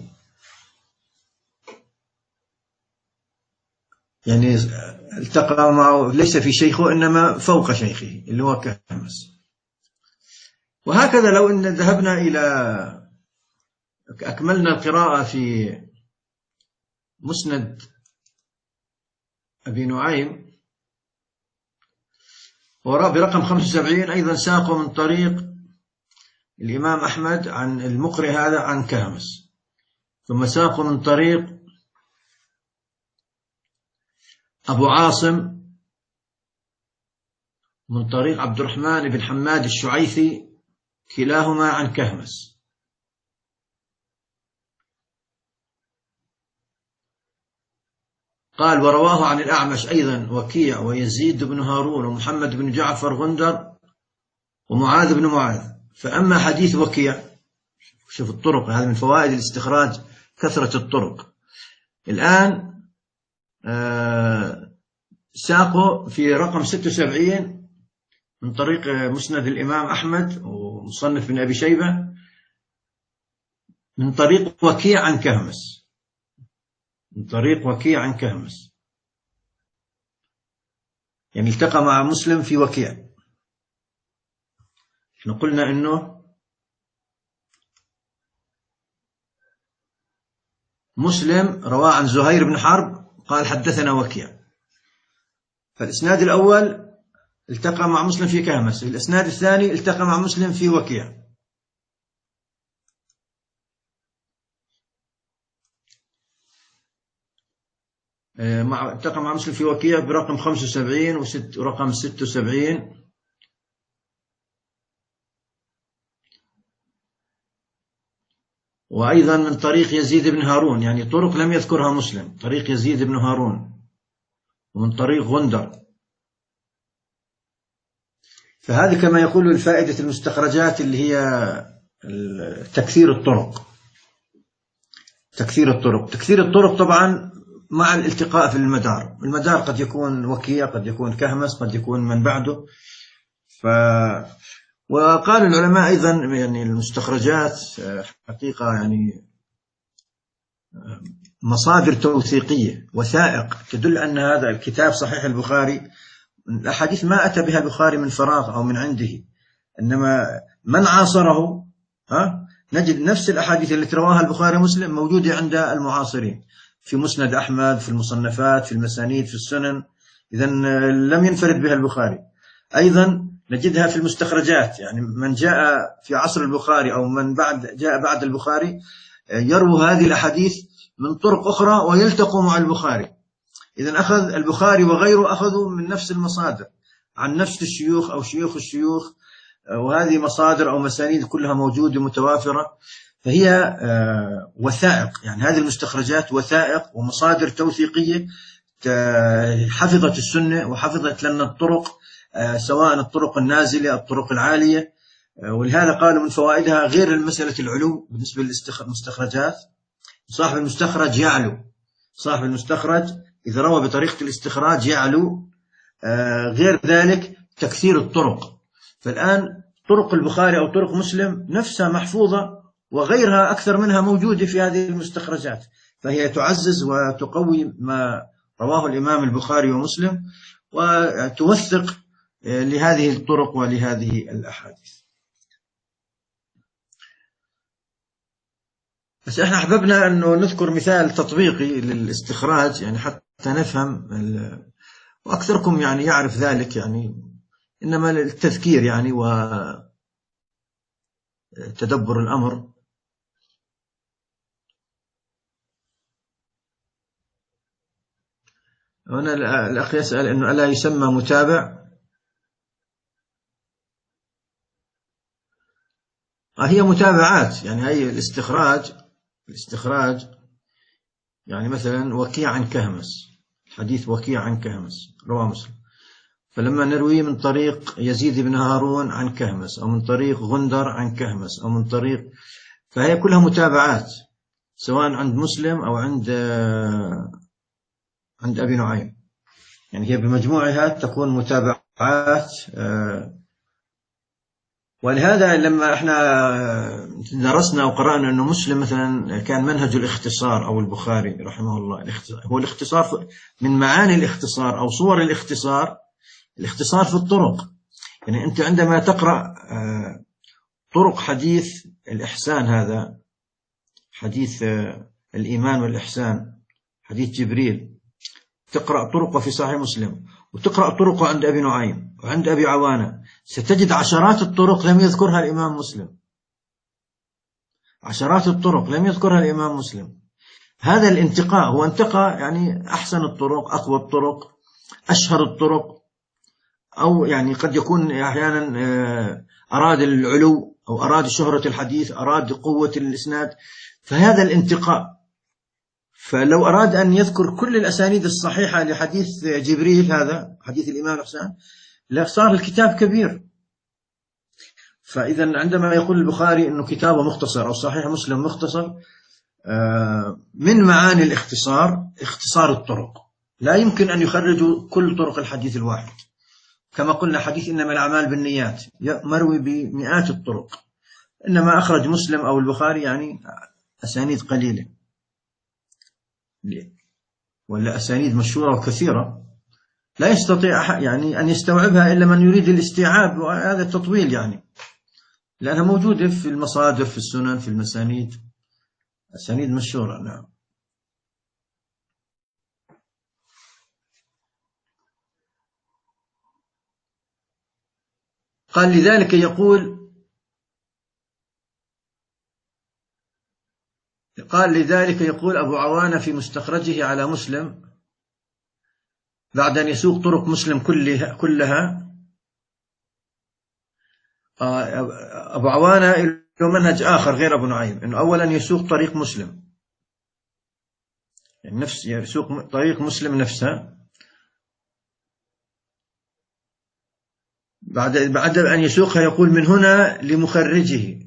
يعني التقى معه ليس في شيخه إنما فوق شيخه اللي هو كهمس. وهكذا لو إن ذهبنا إلى أكملنا القراءة في مسند أبي نعيم وراء برقم خمسة وسبعين أيضا ساقه من طريق الإمام أحمد عن المقرئ هذا عن كهمس، ثم ساقه من طريق أبو عاصم من طريق عبد الرحمن بن حماد الشعيثي كلاهما عن كهمس. قال ورواه عن الأعمش أيضا وكيع ويزيد بن هارون ومحمد بن جعفر غندر ومعاذ بن معاذ. فأما حديث وكيع، شوف الطرق، هذا من فوائد الاستخراج كثرة الطرق. الآن آه ساقه في رقم ستة وسبعين من طريق مسند الإمام أحمد ومصنف بن أبي شيبة من طريق وكيع عن كهمس، من طريق وكيع عن كهمس، يعني التقى مع مسلم في وكيع. احنا قلنا انه مسلم رواه عن زهير بن حرب قال حدثنا وكيع، فالاسناد الاول التقى مع مسلم في كهمس، الاسناد الثاني التقى مع مسلم في وكيع. مع التقى مع مسلم في وكيع برقم خمسة وسبعين ورقم ستة وسبعين وأيضا من طريق يزيد بن هارون، يعني طرق لم يذكرها مسلم، طريق يزيد بن هارون ومن طريق غندر. فهذه كما يقول الفائدة المستخرجات اللي هي تكثير الطرق، تكثير الطرق تكثير الطرق طبعا مع الالتقاء في المدار، المدار قد يكون وكيع، قد يكون كهمس، قد يكون من بعده. ف وقال العلماء أيضا يعني المستخرجات حقيقة يعني مصادر توثيقية، وثائق تدل أن هذا الكتاب صحيح البخاري الأحاديث ما أتى بها البخاري من فراغ أو من عنده، إنما من عاصره ها نجد نفس الأحاديث التي رواها البخاري ومسلم موجودة عند المعاصرين في مسند أحمد، في المصنفات، في المسانيد، في السنن. إذن لم ينفرد بها البخاري. أيضا نجدها في المستخرجات، يعني من جاء في عصر البخاري أو من بعد جاء بعد البخاري يروي هذه الأحاديث من طرق أخرى ويلتقوا مع البخاري. إذن أخذ البخاري وغيره أخذوا من نفس المصادر عن نفس الشيوخ أو شيوخ الشيوخ، وهذه مصادر أو مسانيد كلها موجودة متوافرة، فهي وثائق. يعني هذه المستخرجات وثائق ومصادر توثيقية حفظت السنة وحفظت لنا الطرق، سواء الطرق النازلة الطرق العالية. ولهذا قالوا من فوائدها غير المسألة العلو بالنسبة للمستخرجات، صاحب المستخرج يعلو، صاحب المستخرج إذا روى بطريقة الاستخراج يعلو. غير ذلك تكثير الطرق، فالآن طرق البخاري أو طرق مسلم نفسها محفوظة وغيرها أكثر منها موجودة في هذه المستخرجات، فهي تعزز وتقوي ما رواه الإمام البخاري ومسلم وتوثق لهذه الطرق ولهذه الأحاديث. بس احنا أحببنا أنه نذكر مثال تطبيقي للاستخراج يعني حتى نفهم، وأكثركم يعني يعرف ذلك، يعني إنما التذكير يعني وتدبر الأمر. هنا الأخ يسأل أنه ألا يسمى متابع؟ هي متابعات، يعني هي الاستخراج الاستخراج يعني مثلا وكيع عن كهمس، حديث وكيع عن كهمس رواه مسلم، فلما نرويه من طريق يزيد بن هارون عن كهمس، أو من طريق غندر عن كهمس، أو من طريق، فهي كلها متابعات سواء عند مسلم أو عند عند أبي نعيم، يعني هي بمجموعها تكون متابعات. ولهذا لما احنا درسنا وقرأنا أنه مسلم مثلا كان منهج الاختصار، أو البخاري رحمه الله هو الاختصار، من معاني الاختصار أو صور الاختصار الاختصار في الطرق. يعني أنت عندما تقرأ طرق حديث الإحسان، هذا حديث الإيمان والإحسان، حديث جبريل، تقرأ طرقه في صحيح مسلم وتقرأ طرقه عند أبي نعيم وعند أبي عوانة، ستجد عشرات الطرق لم يذكرها الإمام مسلم، عشرات الطرق لم يذكرها الإمام مسلم. هذا الانتقاء، هو انتقى يعني أحسن الطرق، أقوى الطرق، أشهر الطرق، أو يعني قد يكون أحيانا أراد العلو أو أراد شهرة الحديث، أراد قوة الإسناد، فهذا الانتقاء. فلو أراد أن يذكر كل الأسانيد الصحيحة لحديث جبريل، هذا حديث الإمام الحسن، لصار الكتاب كبير. فإذا عندما يقول البخاري أنه كتابه مختصر أو صحيح مسلم مختصر، من معاني الاختصار اختصار الطرق، لا يمكن أن يخرجوا كل طرق الحديث الواحد. كما قلنا حديث إنما الأعمال بالنيات مروي بمئات الطرق، إنما أخرج مسلم أو البخاري يعني أسانيد قليلة، ولا أسانيد مشهورة وكثيرة لا يستطيع يعني أن يستوعبها إلا من يريد الاستيعاب، وهذا التطويل يعني، لأنها موجودة في المصادر، في السنن، في المسانيد، أسانيد مشهورة. نعم. قال لذلك يقول قال لذلك يقول أبو عوانة في مستخرجه على مسلم بعد أن يسوق طرق مسلم كلها, كلها أبو عوانة له منهج آخر غير أبو نعيم، إنه أولا يسوق طريق مسلم، يعني نفس يسوق طريق مسلم نفسها، بعد بعد أن يسوقها يقول من هنا لمخرجه،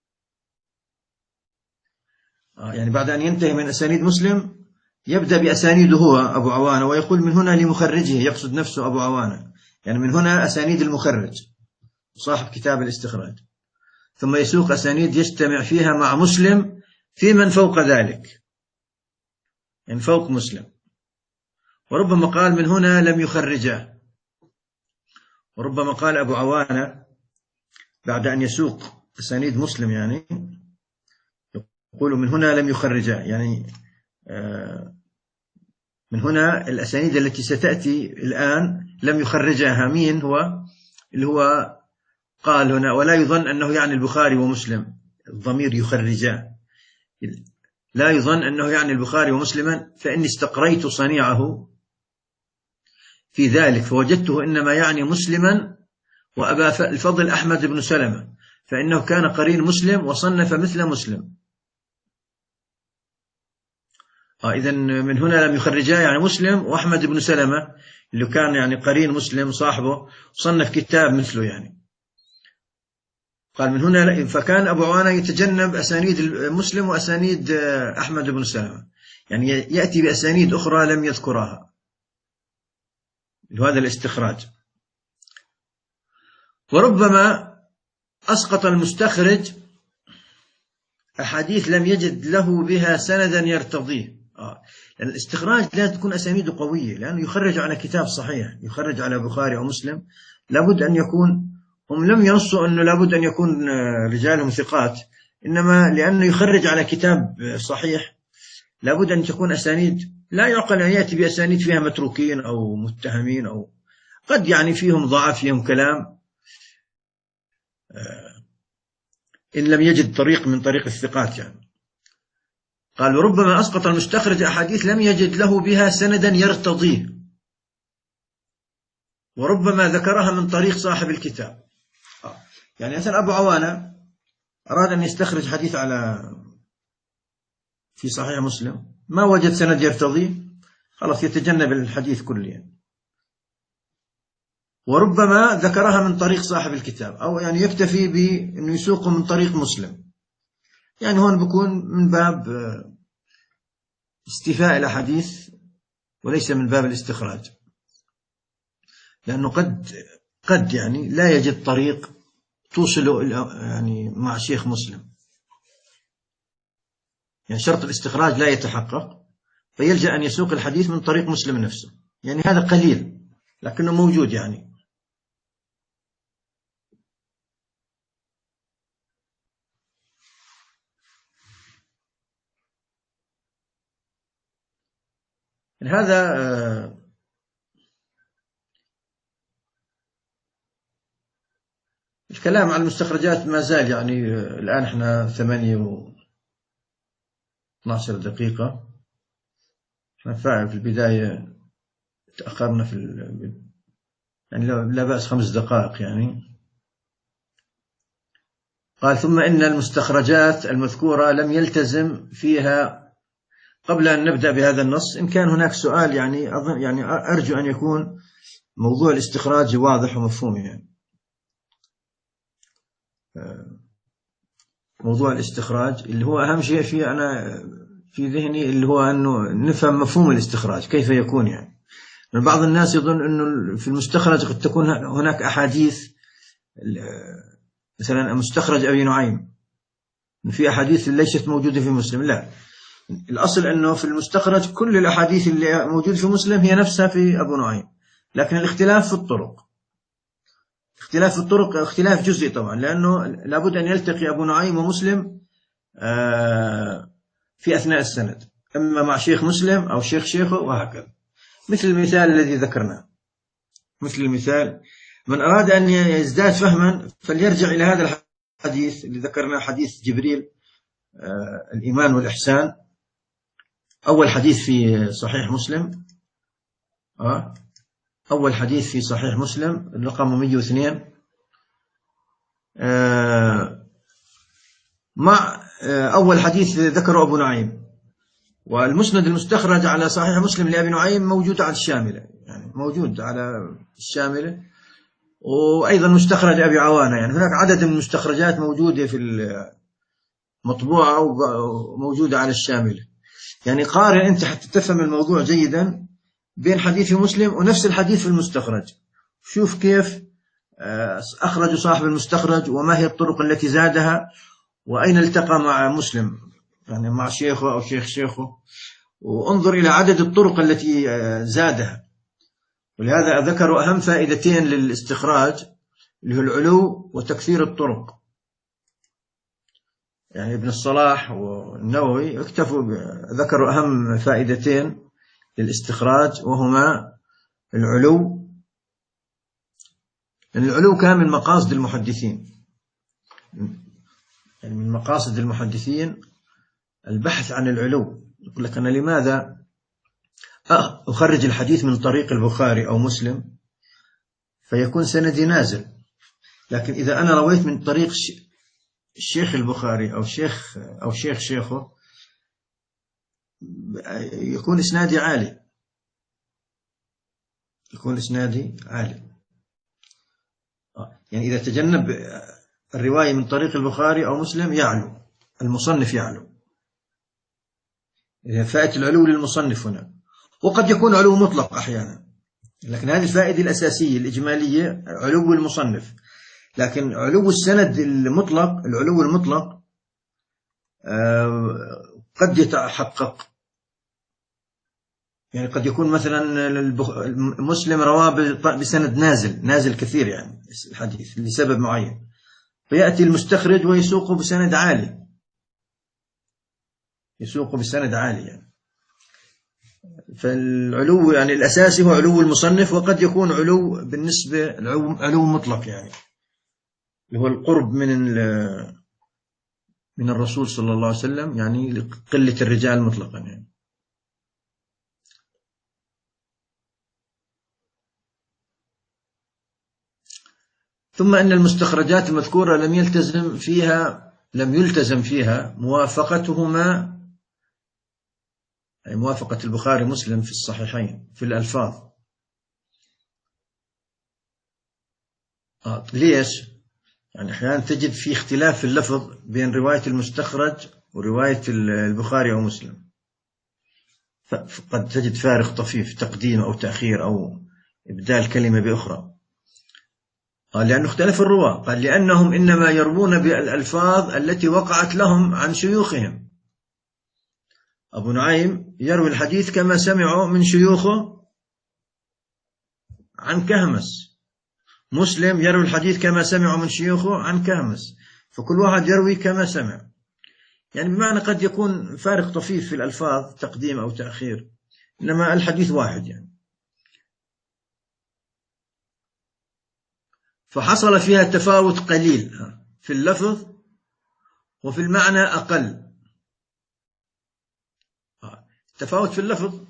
يعني بعد أن ينتهي من أسانيد مسلم يبدأ بأسانيده هو أبو عوانة، ويقول من هنا لمخرجه، يقصد نفسه أبو عوانة، يعني من هنا أسانيد المخرج صاحب كتاب الاستخراج، ثم يسوق أسانيد يجتمع فيها مع مسلم في من فوق ذلك، يعني فوق مسلم. وربما قال من هنا لم يخرجه، وربما قال أبو عوانة بعد أن يسوق أسانيد مسلم يعني يقول من هنا لم يخرجه، يعني من هنا الأسانيد التي ستأتي الآن لم يخرجها. مين هو؟ اللي هو قال هنا ولا يظن أنه يعني البخاري ومسلم، الضمير يخرجا، لا يظن أنه يعني البخاري ومسلما، فإني استقريت صنيعه في ذلك فوجدته إنما يعني مسلما وأبا الفضل أحمد بن سلمة، فإنه كان قرين مسلم وصنف مثل مسلم. آه إذن من هنا لم يخرجا يعني مسلم وأحمد بن سلمة اللي كان يعني قرين مسلم صاحبه، صنف كتاب مثله يعني. قال من هنا، فكان أبو عوانة يتجنب أسانيد مسلم وأسانيد أحمد بن سلمة، يعني يأتي بأسانيد أخرى لم يذكرها، وهذا الاستخراج. وربما أسقط المستخرج أحاديث لم يجد له بها سندا يرتضيه. آه. لأن الاستخراج لازم تكون أسانيده قوية، لأنه يخرج على كتاب صحيح، يخرج على بخاري أو مسلم، لابد أن يكون، هم لم ينصوا أنه لابد أن يكون رجالهم ثقات، إنما لأنه يخرج على كتاب صحيح لابد أن تكون أسانيد، لا يعقل أن يأتي بأسانيد فيها متروكين أو متهمين، أو قد يعني فيهم ضعف، فيهم كلام، إن لم يجد طريق من طريق الثقات يعني. قال وربما أسقط المستخرج أحاديث لم يجد له بها سندا يرتضيه، وربما ذكرها من طريق صاحب الكتاب. يعني مثلا أبو عوانة أراد أن يستخرج حديث على في صحيح مسلم، ما وجد سند يرتضيه، خلاص يتجنب الحديث كله يعني. وربما ذكرها من طريق صاحب الكتاب، أو يعني يكتفي بأنه يسوقه من طريق مسلم. يعني هون بكون من باب استيفاء الأحاديث وليس من باب الاستخراج، لأنه قد قد يعني لا يجد طريق توصله يعني مع شيخ مسلم، يعني شرط الاستخراج لا يتحقق، فيلجأ أن يسوق الحديث من طريق مسلم نفسه. يعني هذا قليل لكنه موجود. يعني هذا الكلام عن المستخرجات ما زال. يعني الآن احنا ثمانية واثنى عشر دقيقة. احنا في البداية تأخرنا في ال... يعني لا بأس خمس دقائق. يعني قال: ثم إن المستخرجات المذكورة لم يلتزم فيها. قبل أن نبدأ بهذا النص، إن كان هناك سؤال يعني أظن يعني أرجو أن يكون موضوع الاستخراج واضح ومفهوم. يعني موضوع الاستخراج اللي هو أهم شيء في أنا في ذهني، اللي هو أنه نفهم مفهوم الاستخراج كيف يكون. يعني من بعض الناس يظن أنه في المستخرج قد تكون هناك أحاديث، مثلا مستخرج أبي نعيم في أحاديث ليست موجودة في مسلم. لا، الأصل أنه في المستخرج كل الأحاديث اللي موجودة في مسلم هي نفسها في أبو نعيم، لكن الاختلاف في الطرق. اختلاف في الطرق اختلاف جزئي طبعا، لأنه لابد أن يلتقي أبو نعيم ومسلم في أثناء السند، إما مع شيخ مسلم أو شيخ شيخه وهكذا، مثل المثال الذي ذكرناه. مثل المثال، من أراد أن يزداد فهما فليرجع إلى هذا الحديث اللي ذكرناه، حديث جبريل الإيمان والإحسان، أول حديث في صحيح مسلم. أول حديث في صحيح مسلم الرقم مئة واثنين، مع أول حديث ذكره أبو نعيم. والمسند المستخرج على صحيح مسلم لأبي نعيم موجود على الشاملة، يعني موجود على الشاملة، وأيضا مستخرج أبي عوانة. يعني هناك عدد من المستخرجات موجودة في المطبوعة وموجودة على الشاملة. يعني قارن أنت حتى تفهم الموضوع جيدا بين حديث مسلم ونفس الحديث في المستخرج. شوف كيف أخرج صاحب المستخرج، وما هي الطرق التي زادها، وأين التقى مع مسلم، يعني مع شيخه أو شيخ شيخه، وانظر إلى عدد الطرق التي زادها. ولهذا ذكروا أهم فائدتين للاستخراج، اللي هو العلو وتكثير الطرق. يعني ابن الصلاح والنووي اكتفوا، ذكروا أهم فائدتين للاستخراج، وهما العلو. لأن العلو كان من مقاصد المحدثين، يعني من مقاصد المحدثين البحث عن العلو. يقول لك أنا لماذا أخرج الحديث من طريق البخاري أو مسلم فيكون سندي نازل، لكن إذا أنا رويت من طريق الشيخ البخاري أو شيخ أو شيخ شيخه يكون إسنادي عالي، يكون إسنادي عالي. يعني إذا تجنب الرواية من طريق البخاري أو مسلم يعلو المصنف، يعلو. إذا فائدة العلو للمصنف هنا، وقد يكون علو مطلق أحيانا، لكن هذه الفائدة الأساسية الإجمالية علو المصنف. لكن علو السند المطلق، العلو المطلق قد يتحقق. يعني قد يكون مثلا مسلم رواه بسند نازل نازل كثير، يعني الحديث لسبب معين، فيأتي المستخرج ويسوقه بسند عالي، يسوقه بسند عالي. يعني فالعلو يعني الأساسي هو علو المصنف، وقد يكون علو بالنسبة علو مطلق، يعني اللي هو القرب من من الرسول صلى الله عليه وسلم، يعني لقلة الرجال مطلقا. يعني ثم أن المستخرجات المذكورة لم يلتزم فيها لم يلتزم فيها موافقتهما، أي موافقة البخاري مسلم في الصحيحين في الألفاظ، آه ليش؟ يعني أحيانا تجد في اختلاف في اللفظ بين رواية المستخرج ورواية البخاري أو مسلم، فقد تجد فارق طفيف، تقديم أو تأخير أو إبدال كلمة بأخرى. قال لأنه اختلف الرواة، قال لأنهم إنما يروون بالألفاظ التي وقعت لهم عن شيوخهم. أبو نعيم يروي الحديث كما سمعوا من شيوخه عن كهمس، مسلم يروي الحديث كما سمعوا من شيوخه عن كهمس، فكل واحد يروي كما سمع، يعني بمعنى قد يكون فارق طفيف في الألفاظ، تقديم أو تأخير، إنما الحديث واحد يعني. فحصل فيها تفاوت قليل في اللفظ وفي المعنى أقل. تفاوت في اللفظ،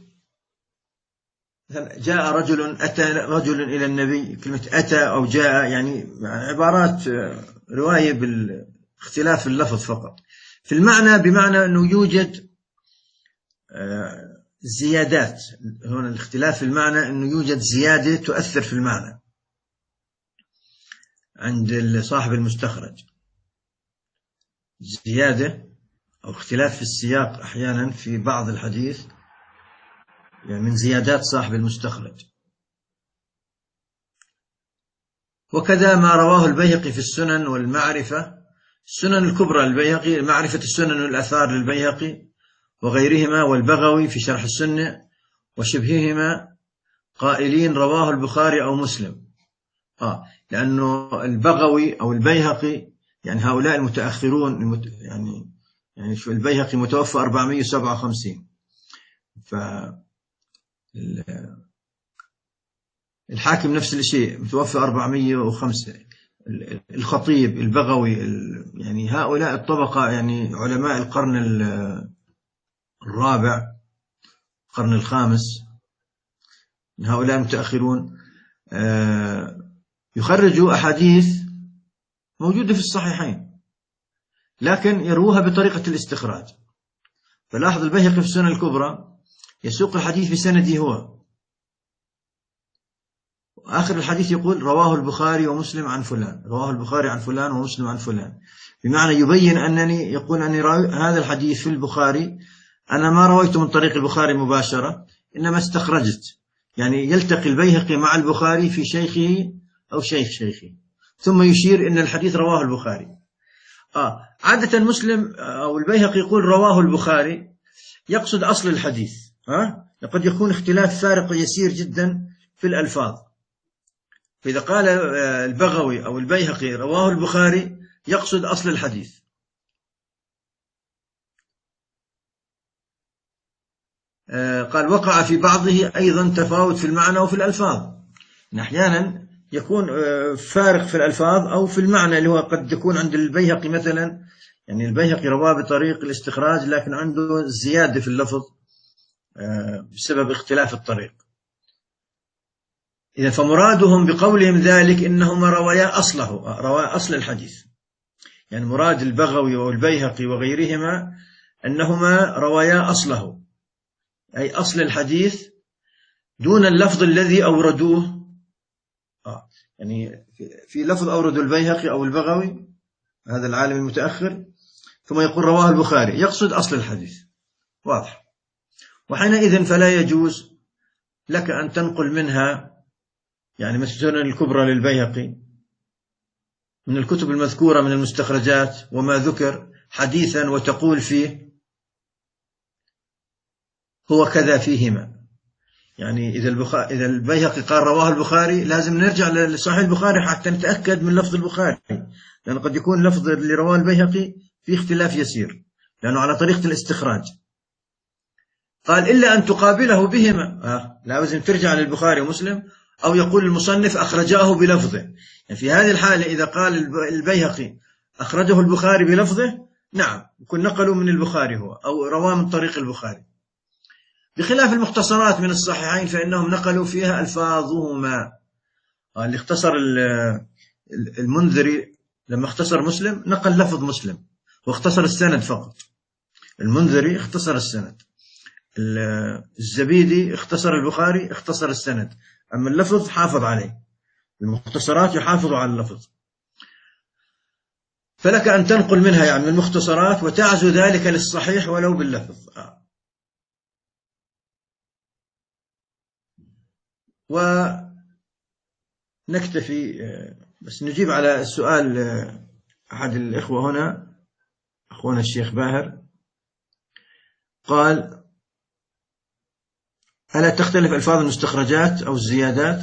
جاء رجل، أتى رجل إلى النبي، كلمة أتى أو جاء يعني عبارات رواية بالاختلاف في اللفظ فقط. في المعنى بمعنى أنه يوجد زيادات، هنا الاختلاف في المعنى أنه يوجد زيادة تؤثر في المعنى عند صاحب المستخرج، زيادة أو اختلاف في السياق أحيانا في بعض الحديث يعني من زيادات صاحب المستخرج. وكذا ما رواه البيهقي في السنن والمعرفة، السنن الكبرى البيهقي، معرفة السنن والأثار للبيهقي وغيرهما، والبغوي في شرح السنة وشبههما، قائلين رواه البخاري أو مسلم. آه لأنه البغوي أو البيهقي يعني هؤلاء المتأخرون، المت... يعني يعني شو البيهقي متوفى أربعمائة وسبعة وخمسين، ف الحاكم نفس الشيء متوفى أربعمائة وخمسة، الخطيب، البغوي، يعني هؤلاء الطبقة يعني علماء القرن الرابع، القرن الخامس، هؤلاء المتأخرون يخرجوا أحاديث موجودة في الصحيحين لكن يروها بطريقة الاستخراج. فلاحظ البيهقي في السنن الكبرى يسوق الحديث بسنده هو، آخر الحديث يقول رواه البخاري ومسلم عن فلان، رواه البخاري عن فلان ومسلم عن فلان، بمعنى يبين أنني يقول أني هذا الحديث في البخاري أنا ما رويته من طريق البخاري مباشرة، إنما استخرجت، يعني يلتقي البيهقي مع البخاري في شيخه أو شيخ شيخه، ثم يشير إن الحديث رواه البخاري. آه عادة مسلم أو البيهقي يقول رواه البخاري، يقصد أصل الحديث. ها لقد يكون اختلاف فارق يسير جدا في الألفاظ، فإذا قال البغوي أو البيهقي رواه البخاري يقصد أصل الحديث. قال وقع في بعضه أيضا تفاوت في المعنى وفي الألفاظ، أحيانا يكون فارق في الألفاظ أو في المعنى، اللي هو قد يكون عند البيهقي مثلا، يعني البيهقي رواه بطريق الاستخراج لكن عنده زيادة في اللفظ بسبب اختلاف الطريق. إذا فمرادهم بقولهم ذلك إنهما روايا أصله، روايا أصل الحديث، يعني مراد البغوي والبيهقي وغيرهما أنهما روايا أصله، أي أصل الحديث دون اللفظ الذي أوردوه. آه يعني في لفظ أوردوا البيهقي أو البغوي، هذا العالم المتأخر، ثم يقول رواه البخاري، يقصد أصل الحديث، واضح. وحينئذ فلا يجوز لك أن تنقل منها، يعني مثل السنن الكبرى للبيهقي من الكتب المذكورة من المستخرجات وما ذكر حديثا وتقول فيه هو كذا فيهما، يعني إذا البخاري إذا البيهقي قال رواه البخاري لازم نرجع لصحيح البخاري حتى نتأكد من لفظ البخاري، لأن قد يكون لفظ اللي رواه البيهقي فيه اختلاف يسير لأنه على طريقة الاستخراج. قال إلا أن تقابله بهما، آه لازم ترجع للبخاري ومسلم، أو يقول المصنف أخرجاه بلفظه، يعني في هذه الحالة إذا قال البيهقي أخرجه البخاري بلفظه، نعم يكون نقلوا من البخاري هو أو رواه من طريق البخاري، بخلاف المختصرات من الصحيحين فإنهم نقلوا فيها ألفاظهما. اللي اختصر المنذري لما اختصر مسلم نقل لفظ مسلم واختصر السند فقط، المنذري اختصر السند، الزبيدي اختصر البخاري اختصر السند، أما اللفظ حافظ عليه. المختصرات يحافظوا على اللفظ، فلك أن تنقل منها يعني من المختصرات وتعزو ذلك للصحيح ولو باللفظ. ونكتفي، بس نجيب على السؤال أحد الإخوة هنا، أخونا الشيخ باهر، قال: ألا تختلف ألفاظ المستخرجات أو الزيادات؟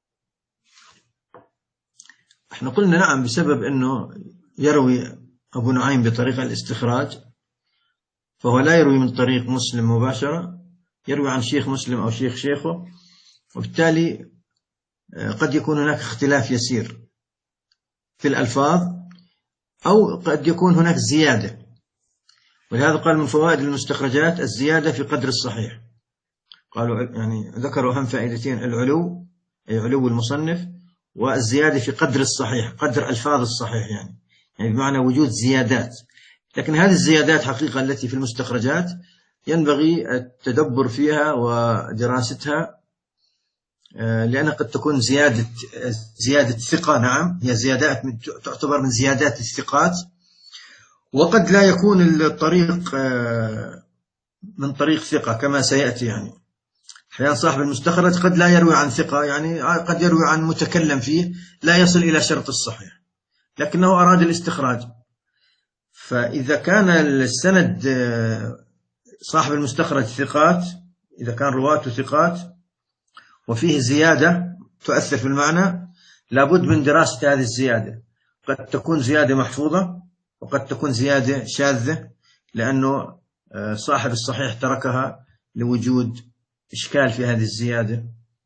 احنا قلنا نعم، بسبب أنه يروي أبو نعيم بطريقة الاستخراج، فهو لا يروي من طريق مسلم مباشرة، يروي عن شيخ مسلم أو شيخ شيخه، وبالتالي قد يكون هناك اختلاف يسير في الألفاظ، أو قد يكون هناك زيادة. ولهذا قال: من فوائد المستخرجات الزيادة في قدر الصحيح. قالوا يعني ذكروا أهم فائدتين: العلو أي علو المصنف، والزيادة في قدر الصحيح، قدر ألفاظ الصحيح، يعني يعني بمعنى وجود زيادات. لكن هذه الزيادات حقيقة التي في المستخرجات ينبغي التدبر فيها ودراستها، لأنها قد تكون زيادة زيادة ثقة، نعم هي زيادات تعتبر من زيادات الثقات، وقد لا يكون الطريق من طريق ثقة كما سيأتي. يعني أحيانا صاحب المستخرج قد لا يروي عن ثقة، يعني قد يروي عن متكلم فيه لا يصل إلى شرط الصحيح، لكنه أراد الاستخراج. فإذا كان السند صاحب المستخرج ثقات، إذا كان رواته ثقات وفيه زيادة تؤثر في المعنى، لابد من دراسة هذه الزيادة. قد تكون زيادة محفوظة وقد تكون زيادة شاذة، لأنه صاحب الصحيح تركها لوجود إشكال في هذه الزيادة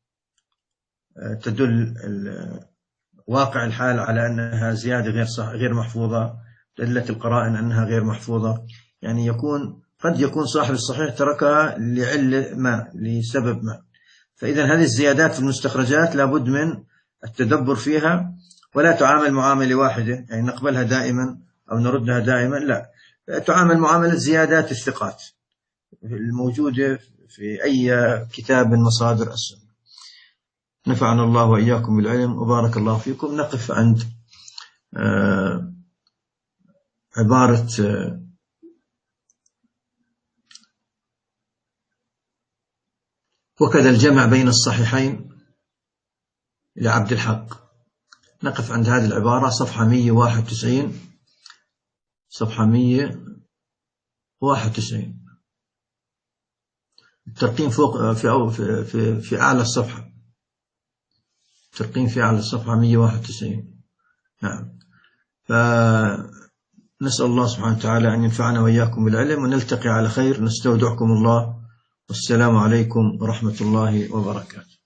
تدل واقع الحال على أنها زيادة غير صح غير محفوظة، دلت القرائن أنها غير محفوظة. يعني يكون قد يكون صاحب الصحيح تركها لعلة ما، لسبب ما. فإذا هذه الزيادات في المستخرجات لابد من التدبر فيها، ولا تعامل معاملة واحدة، يعني نقبلها دائما أو نردها دائما، لا، تعامل معاملة زيادات الثقات الموجودة في أي كتاب من مصادر السنة. نفعنا الله وإياكم بالعلم وبارك الله فيكم. نقف عند آه عبارة آه وكذا الجمع بين الصحيحين لعبد الحق. نقف عند هذه العبارة، صفحة مئة وواحد وتسعين، صفحة مئة وواحد وتسعين، الترقيم فوق في أو في في, في أعلى الصفحة، الترقيم في أعلى الصفحة مئة وواحد وتسعين. نعم. فنسأل الله سبحانه وتعالى أن ينفعنا وإياكم بالعلم، ونلتقي على خير. نستودعكم الله، والسلام عليكم ورحمة الله وبركاته.